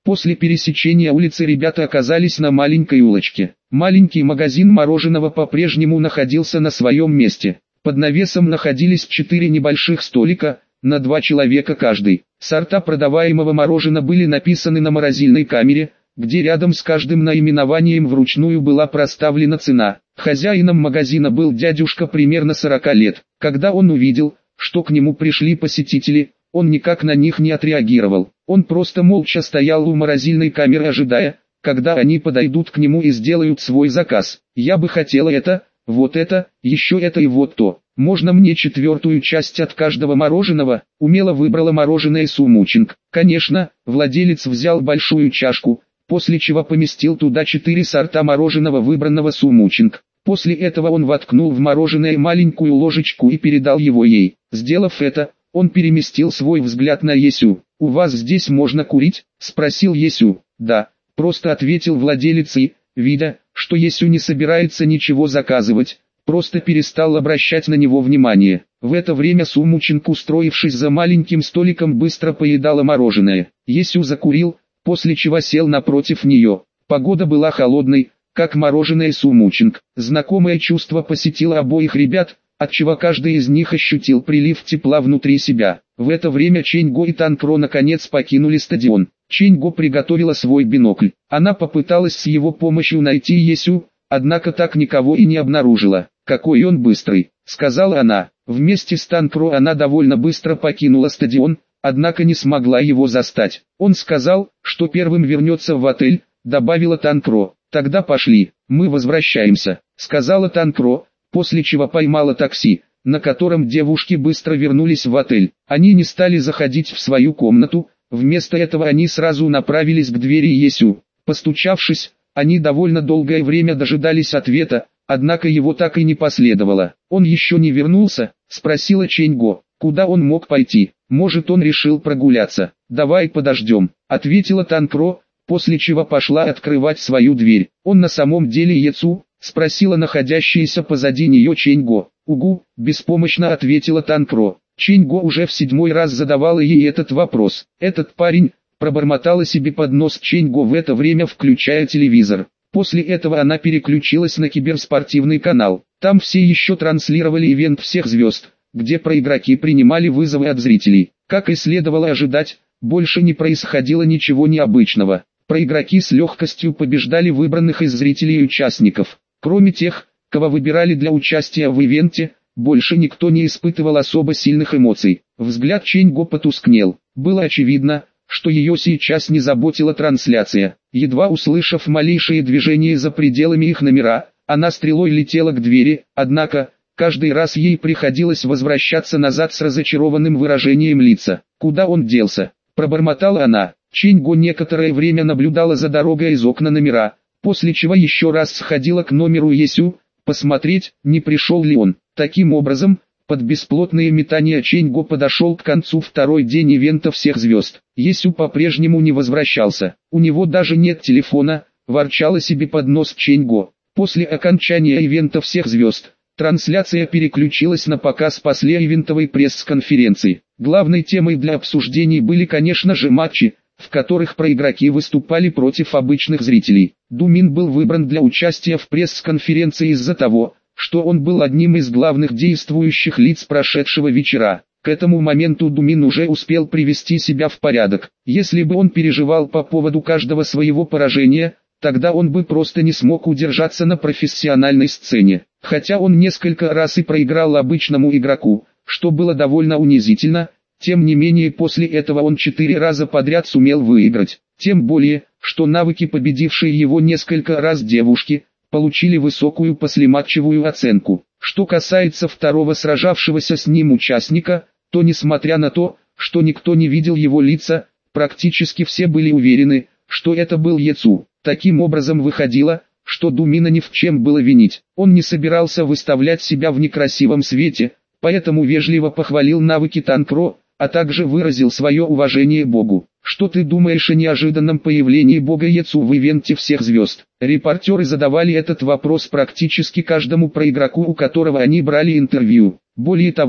После пересечения улицы ребята оказались на маленькой улочке. Маленький магазин мороженого по-прежнему находился на своем месте. Под навесом находились четыре небольших столика, на два человека каждый. Сорта продаваемого мороженого были написаны на морозильной камере, где рядом с каждым наименованием вручную была проставлена цена. Хозяином магазина был дядюшка примерно сорока лет. Когда он увидел, что к нему пришли посетители, он никак на них не отреагировал. Он просто молча стоял у морозильной камеры, ожидая, когда они подойдут к нему и сделают свой заказ. «Я бы хотела это, вот это, еще это и вот то. Можно мне четвертую часть от каждого мороженого?» Умело выбрала мороженое Сумучинг. Конечно, владелец взял большую чашку, после чего поместил туда четыре сорта мороженого, выбранного Сумучинг. После этого он воткнул в мороженое маленькую ложечку и передал его ей. Сделав это, он переместил свой взгляд на Есю. «У вас здесь можно курить?» – спросил Есю. «Да», – просто ответил владелец и, видя, что Есю не собирается ничего заказывать, просто перестал обращать на него внимание. В это время Сумучинг, устроившись за маленьким столиком, быстро поедала мороженое. Есю закурил, после чего сел напротив нее. Погода была холодной, как мороженое Сумучинг. Знакомое чувство посетило обоих ребят, отчего каждый из них ощутил прилив тепла внутри себя. В это время Чэньго и Танкро наконец покинули стадион. Чэньго приготовила свой бинокль. Она попыталась с его помощью найти Есю, однако так никого и не обнаружила. «Какой он быстрый», — сказала она. Вместе с Танкро она довольно быстро покинула стадион, однако не смогла его застать. «Он сказал, что первым вернется в отель», — добавила Танкро. «Тогда пошли, мы возвращаемся», — сказала Танкро, после чего поймала такси, на котором девушки быстро вернулись в отель. Они не стали заходить в свою комнату, вместо этого они сразу направились к двери Есю. Постучавшись, они довольно долгое время дожидались ответа, однако его так и не последовало. «Он еще не вернулся?» – спросила Чэньго. «Куда он мог пойти? Может, он решил прогуляться?» «Давай подождем», – ответила Танкро, после чего пошла открывать свою дверь. «Он на самом деле Есю?» — спросила находящаяся позади нее Чэньго. «Угу», — беспомощно ответила Танкро. Чэньго уже в седьмой раз задавала ей этот вопрос. «Этот парень», — пробормотала себе под нос Чэньго в это время, включая телевизор. После этого она переключилась на киберспортивный канал. Там все еще транслировали ивент всех звезд, где проигроки принимали вызовы от зрителей. Как и следовало ожидать, больше не происходило ничего необычного. Проигроки с легкостью побеждали выбранных из зрителей и участников. Кроме тех, кого выбирали для участия в ивенте, больше никто не испытывал особо сильных эмоций. Взгляд Чэньго потускнел. Было очевидно, что ее сейчас не заботила трансляция. Едва услышав малейшие движения за пределами их номера, она стрелой летела к двери, однако, каждый раз ей приходилось возвращаться назад с разочарованным выражением лица. «Куда он делся?» – пробормотала она. Чэньго некоторое время наблюдала за дорогой из окна номера, после чего еще раз сходила к номеру Есю, посмотреть, не пришел ли он. Таким образом, под бесплотные метания Чэньго подошел к концу второй день ивента всех звезд. Есю по-прежнему не возвращался. «У него даже нет телефона», – ворчала себе под нос Чэньго. После окончания ивента всех звезд, трансляция переключилась на показ послеивентовой пресс-конференции. Главной темой для обсуждений были, конечно же, матчи, в которых проигроки выступали против обычных зрителей. Думин был выбран для участия в пресс-конференции из-за того, что он был одним из главных действующих лиц прошедшего вечера. К этому моменту Думин уже успел привести себя в порядок. Если бы он переживал по поводу каждого своего поражения, тогда он бы просто не смог удержаться на профессиональной сцене. Хотя он несколько раз и проиграл обычному игроку, что было довольно унизительно, тем не менее после этого он четыре раза подряд сумел выиграть. Тем более, что навыки победившие его несколько раз девушки, получили высокую послематчевую оценку. Что касается второго сражавшегося с ним участника, то несмотря на то, что никто не видел его лица, практически все были уверены, что это был Есю. Таким образом выходило, что Думина ни в чем было винить. Он не собирался выставлять себя в некрасивом свете, поэтому вежливо похвалил навыки Танкро, а также выразил свое уважение Богу. «Что ты думаешь о неожиданном появлении Бога Есю в ивенте всех звезд?» Репортеры задавали этот вопрос практически каждому проигроку, у которого они брали интервью. Более того,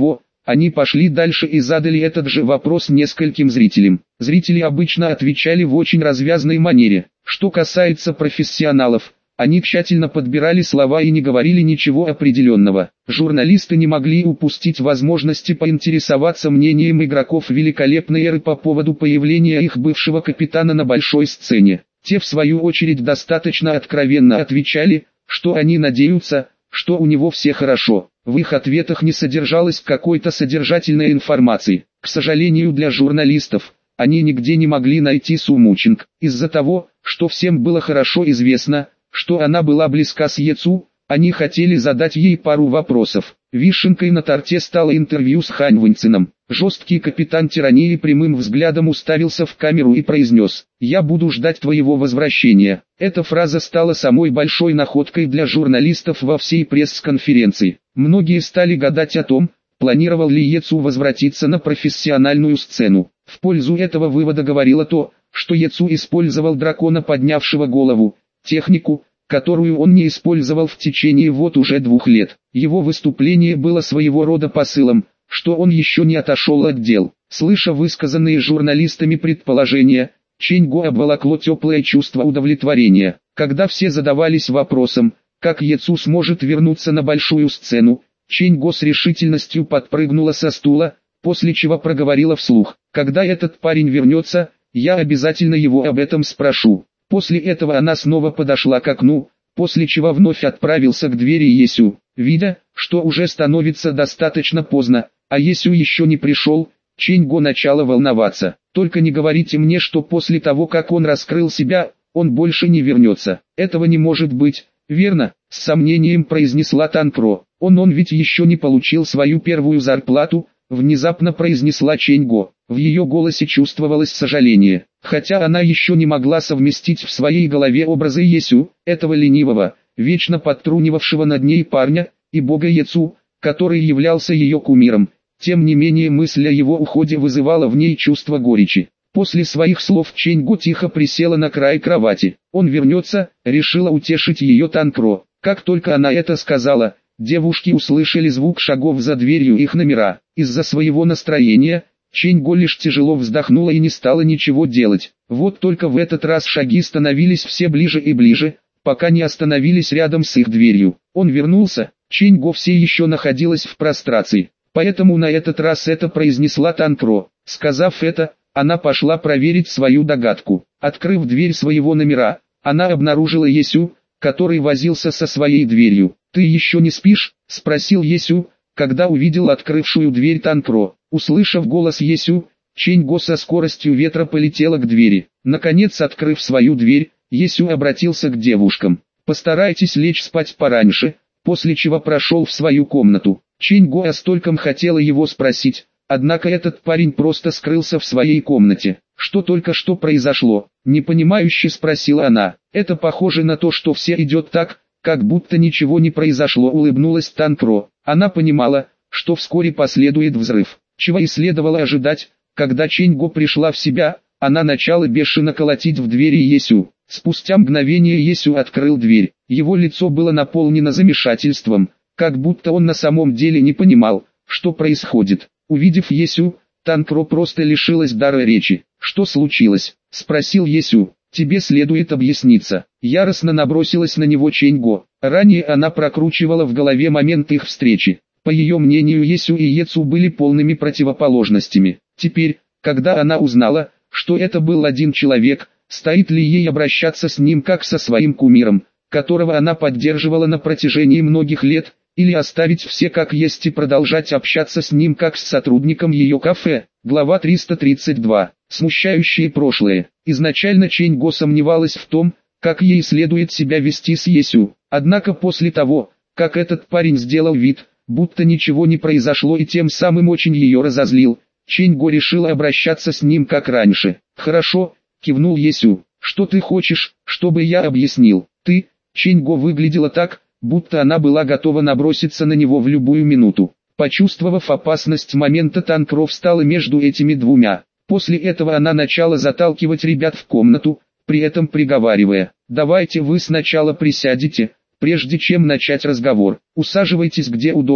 Они пошли дальше и задали этот же вопрос нескольким зрителям. Зрители обычно отвечали в очень развязной манере. Что касается профессионалов, они тщательно подбирали слова и не говорили ничего определенного. Журналисты не могли упустить возможности поинтересоваться мнением игроков великолепной эры по поводу появления их бывшего капитана на большой сцене. Те в свою очередь достаточно откровенно отвечали, что они надеются, что у него все хорошо. В их ответах не содержалось какой-то содержательной информации. К сожалению для журналистов, они нигде не могли найти Су Мучинг. Из-за того, что всем было хорошо известно, что она была близка с Ецу, они хотели задать ей пару вопросов. Вишенкой на торте стало интервью с Хань Вэньцином. Жесткий капитан тирании прямым взглядом уставился в камеру и произнес: «Я буду ждать твоего возвращения». Эта фраза стала самой большой находкой для журналистов во всей пресс-конференции. Многие стали гадать о том, планировал ли Ецу возвратиться на профессиональную сцену. В пользу этого вывода говорило то, что Ецу использовал дракона, поднявшего голову, технику, которую он не использовал в течение вот уже двух лет. Его выступление было своего рода посылом, что он еще не отошел от дел. Слыша высказанные журналистами предположения, Чэнь Го обволокло теплое чувство удовлетворения. Когда все задавались вопросом, как Ецу сможет вернуться на большую сцену, Чэнь Го с решительностью подпрыгнула со стула, после чего проговорила вслух: «Когда этот парень вернется, я обязательно его об этом спрошу». После этого она снова подошла к окну, после чего вновь отправился к двери Есю. Видя, что уже становится достаточно поздно, а Есю еще не пришел, Чэнь Го начала волноваться. «Только не говорите мне, что после того, как он раскрыл себя, он больше не вернется. Этого не может быть, верно?» — с сомнением произнесла Танкро. «Он он ведь еще не получил свою первую зарплату», — внезапно произнесла Чэнь Го. В ее голосе чувствовалось сожаление. Хотя она еще не могла совместить в своей голове образы Есю, этого ленивого, вечно подтрунивавшего над ней парня, и бога Ецу, который являлся ее кумиром. Тем не менее мысль о его уходе вызывала в ней чувство горечи. После своих слов Чэнь Го тихо присела на край кровати. «Он вернется», — решила утешить ее Танкро. Как только она это сказала, девушки услышали звук шагов за дверью их номера. Из-за своего настроения, Чэнь Го лишь тяжело вздохнула и не стала ничего делать. Вот только в этот раз шаги становились все ближе и ближе, пока не остановились рядом с их дверью. Он вернулся, Чэнь Го все еще находилась в прострации. Поэтому на этот раз это произнесла Танкро. Сказав это, она пошла проверить свою догадку. Открыв дверь своего номера, она обнаружила Есю, который возился со своей дверью. «Ты еще не спишь?» — спросил Есю, когда увидел открывшую дверь Танкро. Услышав голос Есю, Чэнь Го со скоростью ветра полетела к двери. Наконец, открыв свою дверь, Есю обратился к девушкам: «Постарайтесь лечь спать пораньше», после чего прошел в свою комнату. Чэнь Го о стольком хотела его спросить, однако этот парень просто скрылся в своей комнате. «Что только что произошло?» — непонимающе спросила она. «Это похоже на то, что все идет так, как будто ничего не произошло», — улыбнулась Танкро. Она понимала, что вскоре последует взрыв, чего и следовало ожидать. Когда Чэнь Го пришла в себя, она начала бешено колотить в двери Есю. Спустя мгновение Есю открыл дверь. Его лицо было наполнено замешательством, как будто он на самом деле не понимал, что происходит. Увидев Есю, Танкро просто лишилась дара речи. «Что случилось?» — спросил Есю. «Тебе следует объясниться». Яростно набросилась на него Чэнь Го. Ранее она прокручивала в голове момент их встречи. По ее мнению, Есю и Ецу были полными противоположностями. Теперь, когда она узнала, что это был один человек, стоит ли ей обращаться с ним как со своим кумиром, которого она поддерживала на протяжении многих лет, или оставить все как есть и продолжать общаться с ним как с сотрудником ее кафе. Глава триста тридцать два. Смущающее прошлое. Изначально Чэнь Го сомневалась в том, как ей следует себя вести с Есю. Однако после того, как этот парень сделал вид, будто ничего не произошло и тем самым очень ее разозлил, Чэнь Го решила обращаться с ним как раньше. «Хорошо», — кивнул Есю. «Что ты хочешь, чтобы я объяснил?» «Ты...» Чэнь Го выглядела так, будто она была готова наброситься на него в любую минуту. Почувствовав опасность момента, Танкро встала между этими двумя. После этого она начала заталкивать ребят в комнату, при этом приговаривая: «Давайте вы сначала присядете, прежде чем начать разговор. Усаживайтесь где удобно,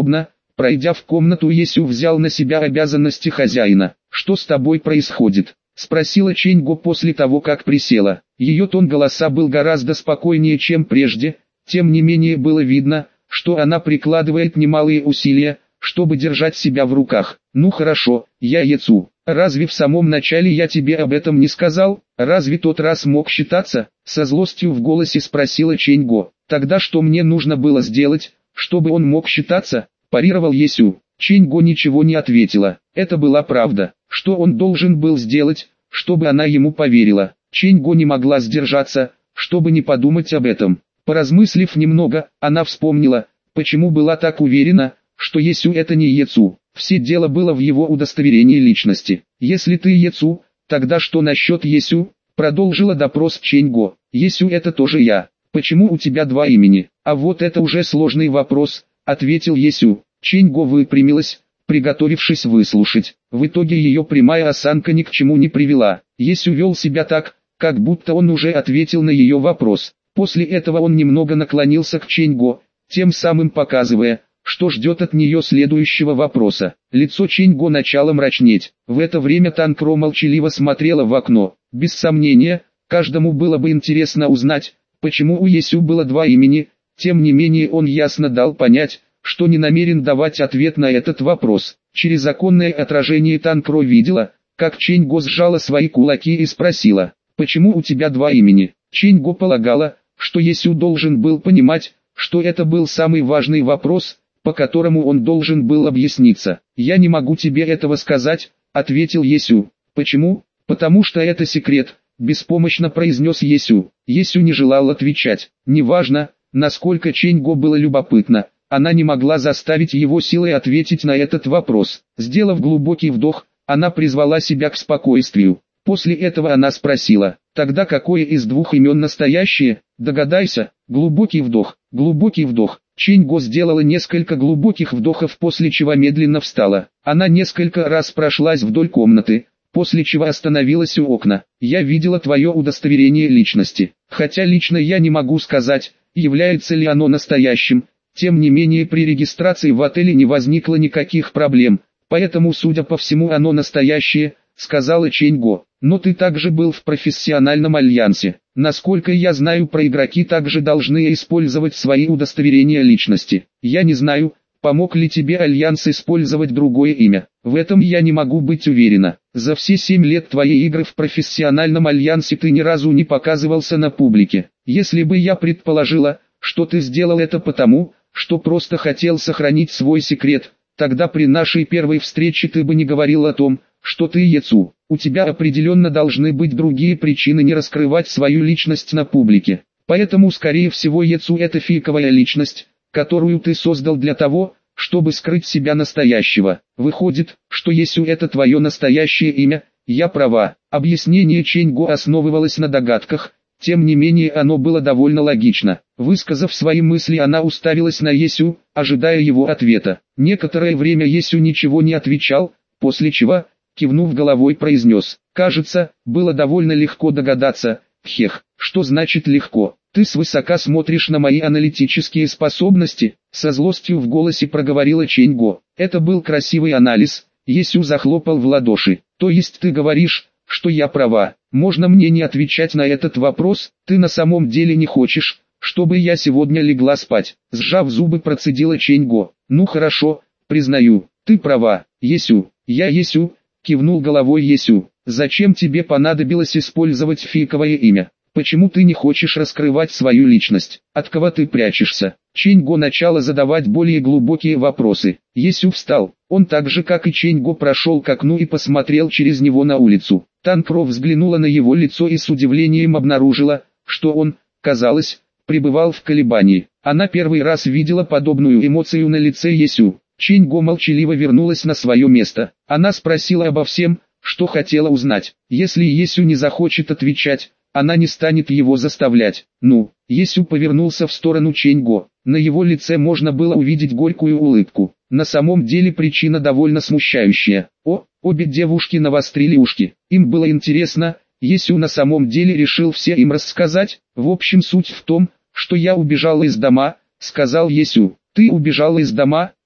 Пройдя в комнату, Есю взял на себя обязанности хозяина. «Что с тобой происходит?» — спросила Чэньго после того, как присела. Ее тон голоса был гораздо спокойнее, чем прежде, тем не менее было видно, что она прикладывает немалые усилия, чтобы держать себя в руках. «Ну хорошо, я Ецу. Разве в самом начале я тебе об этом не сказал? Разве тот раз мог считаться?» Со злостью в голосе спросила Чэньго. «Тогда что мне нужно было сделать, чтобы он мог считаться?» Парировал Есю. Чэньго ничего не ответила. Это была правда. Что он должен был сделать, чтобы она ему поверила? Чэньго не могла сдержаться, чтобы не подумать об этом. Поразмыслив немного, она вспомнила, почему была так уверена, что Есю это не Ецу. Все дело было в его удостоверении личности. «Если ты Ецу, тогда что насчет Есю?» Продолжила допрос Чэньго. «Есю это тоже я. Почему у тебя два имени?» «А вот это уже сложный вопрос», ответил Есю. Чэньго выпрямилась, приготовившись выслушать. В итоге ее прямая осанка ни к чему не привела. Есю вел себя так, как будто он уже ответил на ее вопрос. После этого он немного наклонился к Чэньго, тем самым показывая, что ждет от нее следующего вопроса. Лицо Чэньго начало мрачнеть. В это время Танкро молчаливо смотрела в окно. Без сомнения, каждому было бы интересно узнать, почему у Есю было два имени. Тем не менее он ясно дал понять, что не намерен давать ответ на этот вопрос. Через оконное отражение Танкро видела, как Чэньго сжала свои кулаки и спросила: «Почему у тебя два имени?» Чэньго полагала, что Есю должен был понимать, что это был самый важный вопрос, по которому он должен был объясниться. «Я не могу тебе этого сказать», — ответил Есю. «Почему?» «Потому что это секрет», — беспомощно произнес Есю. Есю не желал отвечать. Неважно, насколько Чэньго было любопытно, она не могла заставить его силой ответить на этот вопрос. Сделав глубокий вдох, она призвала себя к спокойствию. После этого она спросила: «Тогда какое из двух имен настоящее? Догадайся». Глубокий вдох, глубокий вдох. Чэньго сделала несколько глубоких вдохов, после чего медленно встала. Она несколько раз прошлась вдоль комнаты, после чего остановилась у окна. «Я видела твое удостоверение личности. Хотя лично я не могу сказать, является ли оно настоящим. Тем не менее при регистрации в отеле не возникло никаких проблем, поэтому судя по всему оно настоящее», — сказала Чэньго. «Но ты также был в профессиональном альянсе. Насколько я знаю, проигроки также должны использовать свои удостоверения личности. Я не знаю, помог ли тебе альянс использовать другое имя. В этом я не могу быть уверена. За все семь лет твоей игры в профессиональном альянсе ты ни разу не показывался на публике. Если бы я предположила, что ты сделал это потому, что просто хотел сохранить свой секрет, тогда при нашей первой встрече ты бы не говорил о том, что ты Ецу. У тебя определенно должны быть другие причины не раскрывать свою личность на публике. Поэтому скорее всего Ецу это фейковая личность, которую ты создал для того, чтобы скрыть себя настоящего. Выходит, что Есю это твое настоящее имя. Я права». Объяснение Чэньго основывалось на догадках, тем не менее оно было довольно логично. Высказав свои мысли, она уставилась на Есю, ожидая его ответа. Некоторое время Есю ничего не отвечал, после чего, кивнув головой, произнес: «Кажется, было довольно легко догадаться». «Хех, что значит легко? Ты свысока смотришь на мои аналитические способности», — со злостью в голосе проговорила Чэньго. Это был красивый анализ. Есю захлопал в ладоши. «То есть ты говоришь, что я права? Можно мне не отвечать на этот вопрос? Ты на самом деле не хочешь, чтобы я сегодня легла спать?» Сжав зубы, процедила Чэньго. «Ну хорошо, признаю, ты права, Есю». «Я Есю», — кивнул головой Есю. «Зачем тебе понадобилось использовать фейковое имя? Почему ты не хочешь раскрывать свою личность? От кого ты прячешься?» Чэньго начала задавать более глубокие вопросы. Есю встал. Он так же как и Чэньго прошел к окну и посмотрел через него на улицу. Танкро взглянула на его лицо и с удивлением обнаружила, что он, казалось, пребывал в колебании. Она первый раз видела подобную эмоцию на лице Есю. Чэньго молчаливо вернулась на свое место. Она спросила обо всем, что хотела узнать. Если Есю не захочет отвечать, она не станет его заставлять. «Ну?» Есю повернулся в сторону Чэньго. На его лице можно было увидеть горькую улыбку. На самом деле причина довольно смущающая. О, обе девушки навострили ушки. Им было интересно, Есю на самом деле решил все им рассказать. «В общем, суть в том, что я убежала из дома», — сказал Есю. «Ты убежала из дома?»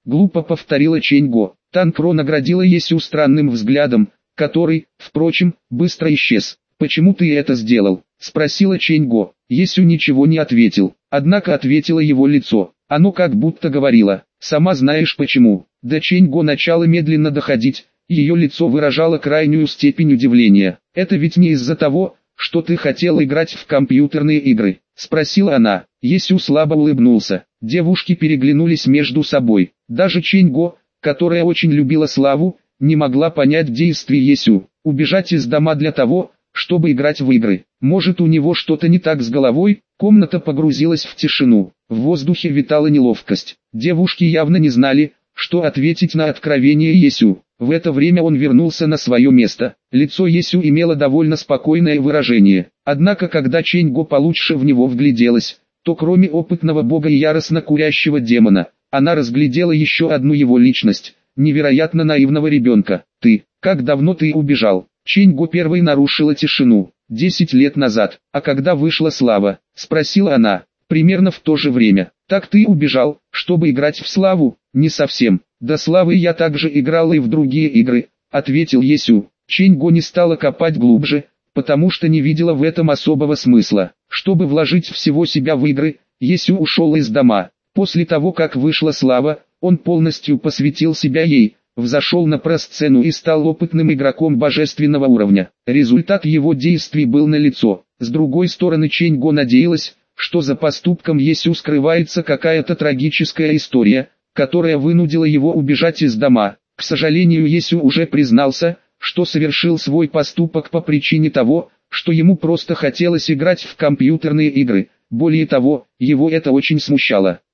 глупо повторила Чэнь-Го. Тан-Про наградила Есю странным взглядом, который, впрочем, быстро исчез. «Почему ты это сделал?» – спросила Чэнь-Го. Есю ничего не ответил, однако ответило его лицо. Оно как будто говорило: «Сама знаешь почему». До Чэнь-Го начало медленно доходить, ее лицо выражало крайнюю степень удивления. «Это ведь не из-за того, что ты хотел играть в компьютерные игры?» – спросила она. Есю слабо улыбнулся. Девушки переглянулись между собой. Даже Чэнь-Го, которая очень любила славу, не могла понять действий Есю. Убежать из дома для того, чтобы играть в игры. Может, у него что-то не так с головой? Комната погрузилась в тишину. В воздухе витала неловкость. Девушки явно не знали, что ответить на откровение Есю. В это время он вернулся на свое место. Лицо Есю имело довольно спокойное выражение. Однако, когда Чэнь-Го получше в него вгляделась, то кроме опытного бога и яростно курящего демона, она разглядела еще одну его личность, невероятно наивного ребенка. «Ты, как давно ты убежал?» Чэнь-Го первой нарушила тишину. «Десять лет назад. А когда вышла слава?» – спросила она. «Примерно в то же время. Так ты убежал, чтобы играть в славу?» «Не совсем. До славы я также играл и в другие игры», – ответил Есю. Чэнь-Го не стала копать глубже, потому что не видела в этом особого смысла. Чтобы вложить всего себя в игры, Есю ушел из дома. После того, как вышла слава, он полностью посвятил себя ей, взошел на про-сцену и стал опытным игроком божественного уровня. Результат его действий был налицо. С другой стороны, Чэнь-Го надеялась, что за поступком Есю скрывается какая-то трагическая история, которая вынудила его убежать из дома. К сожалению, Есю уже признался, что совершил свой поступок по причине того, что ему просто хотелось играть в компьютерные игры. Более того, его это очень смущало.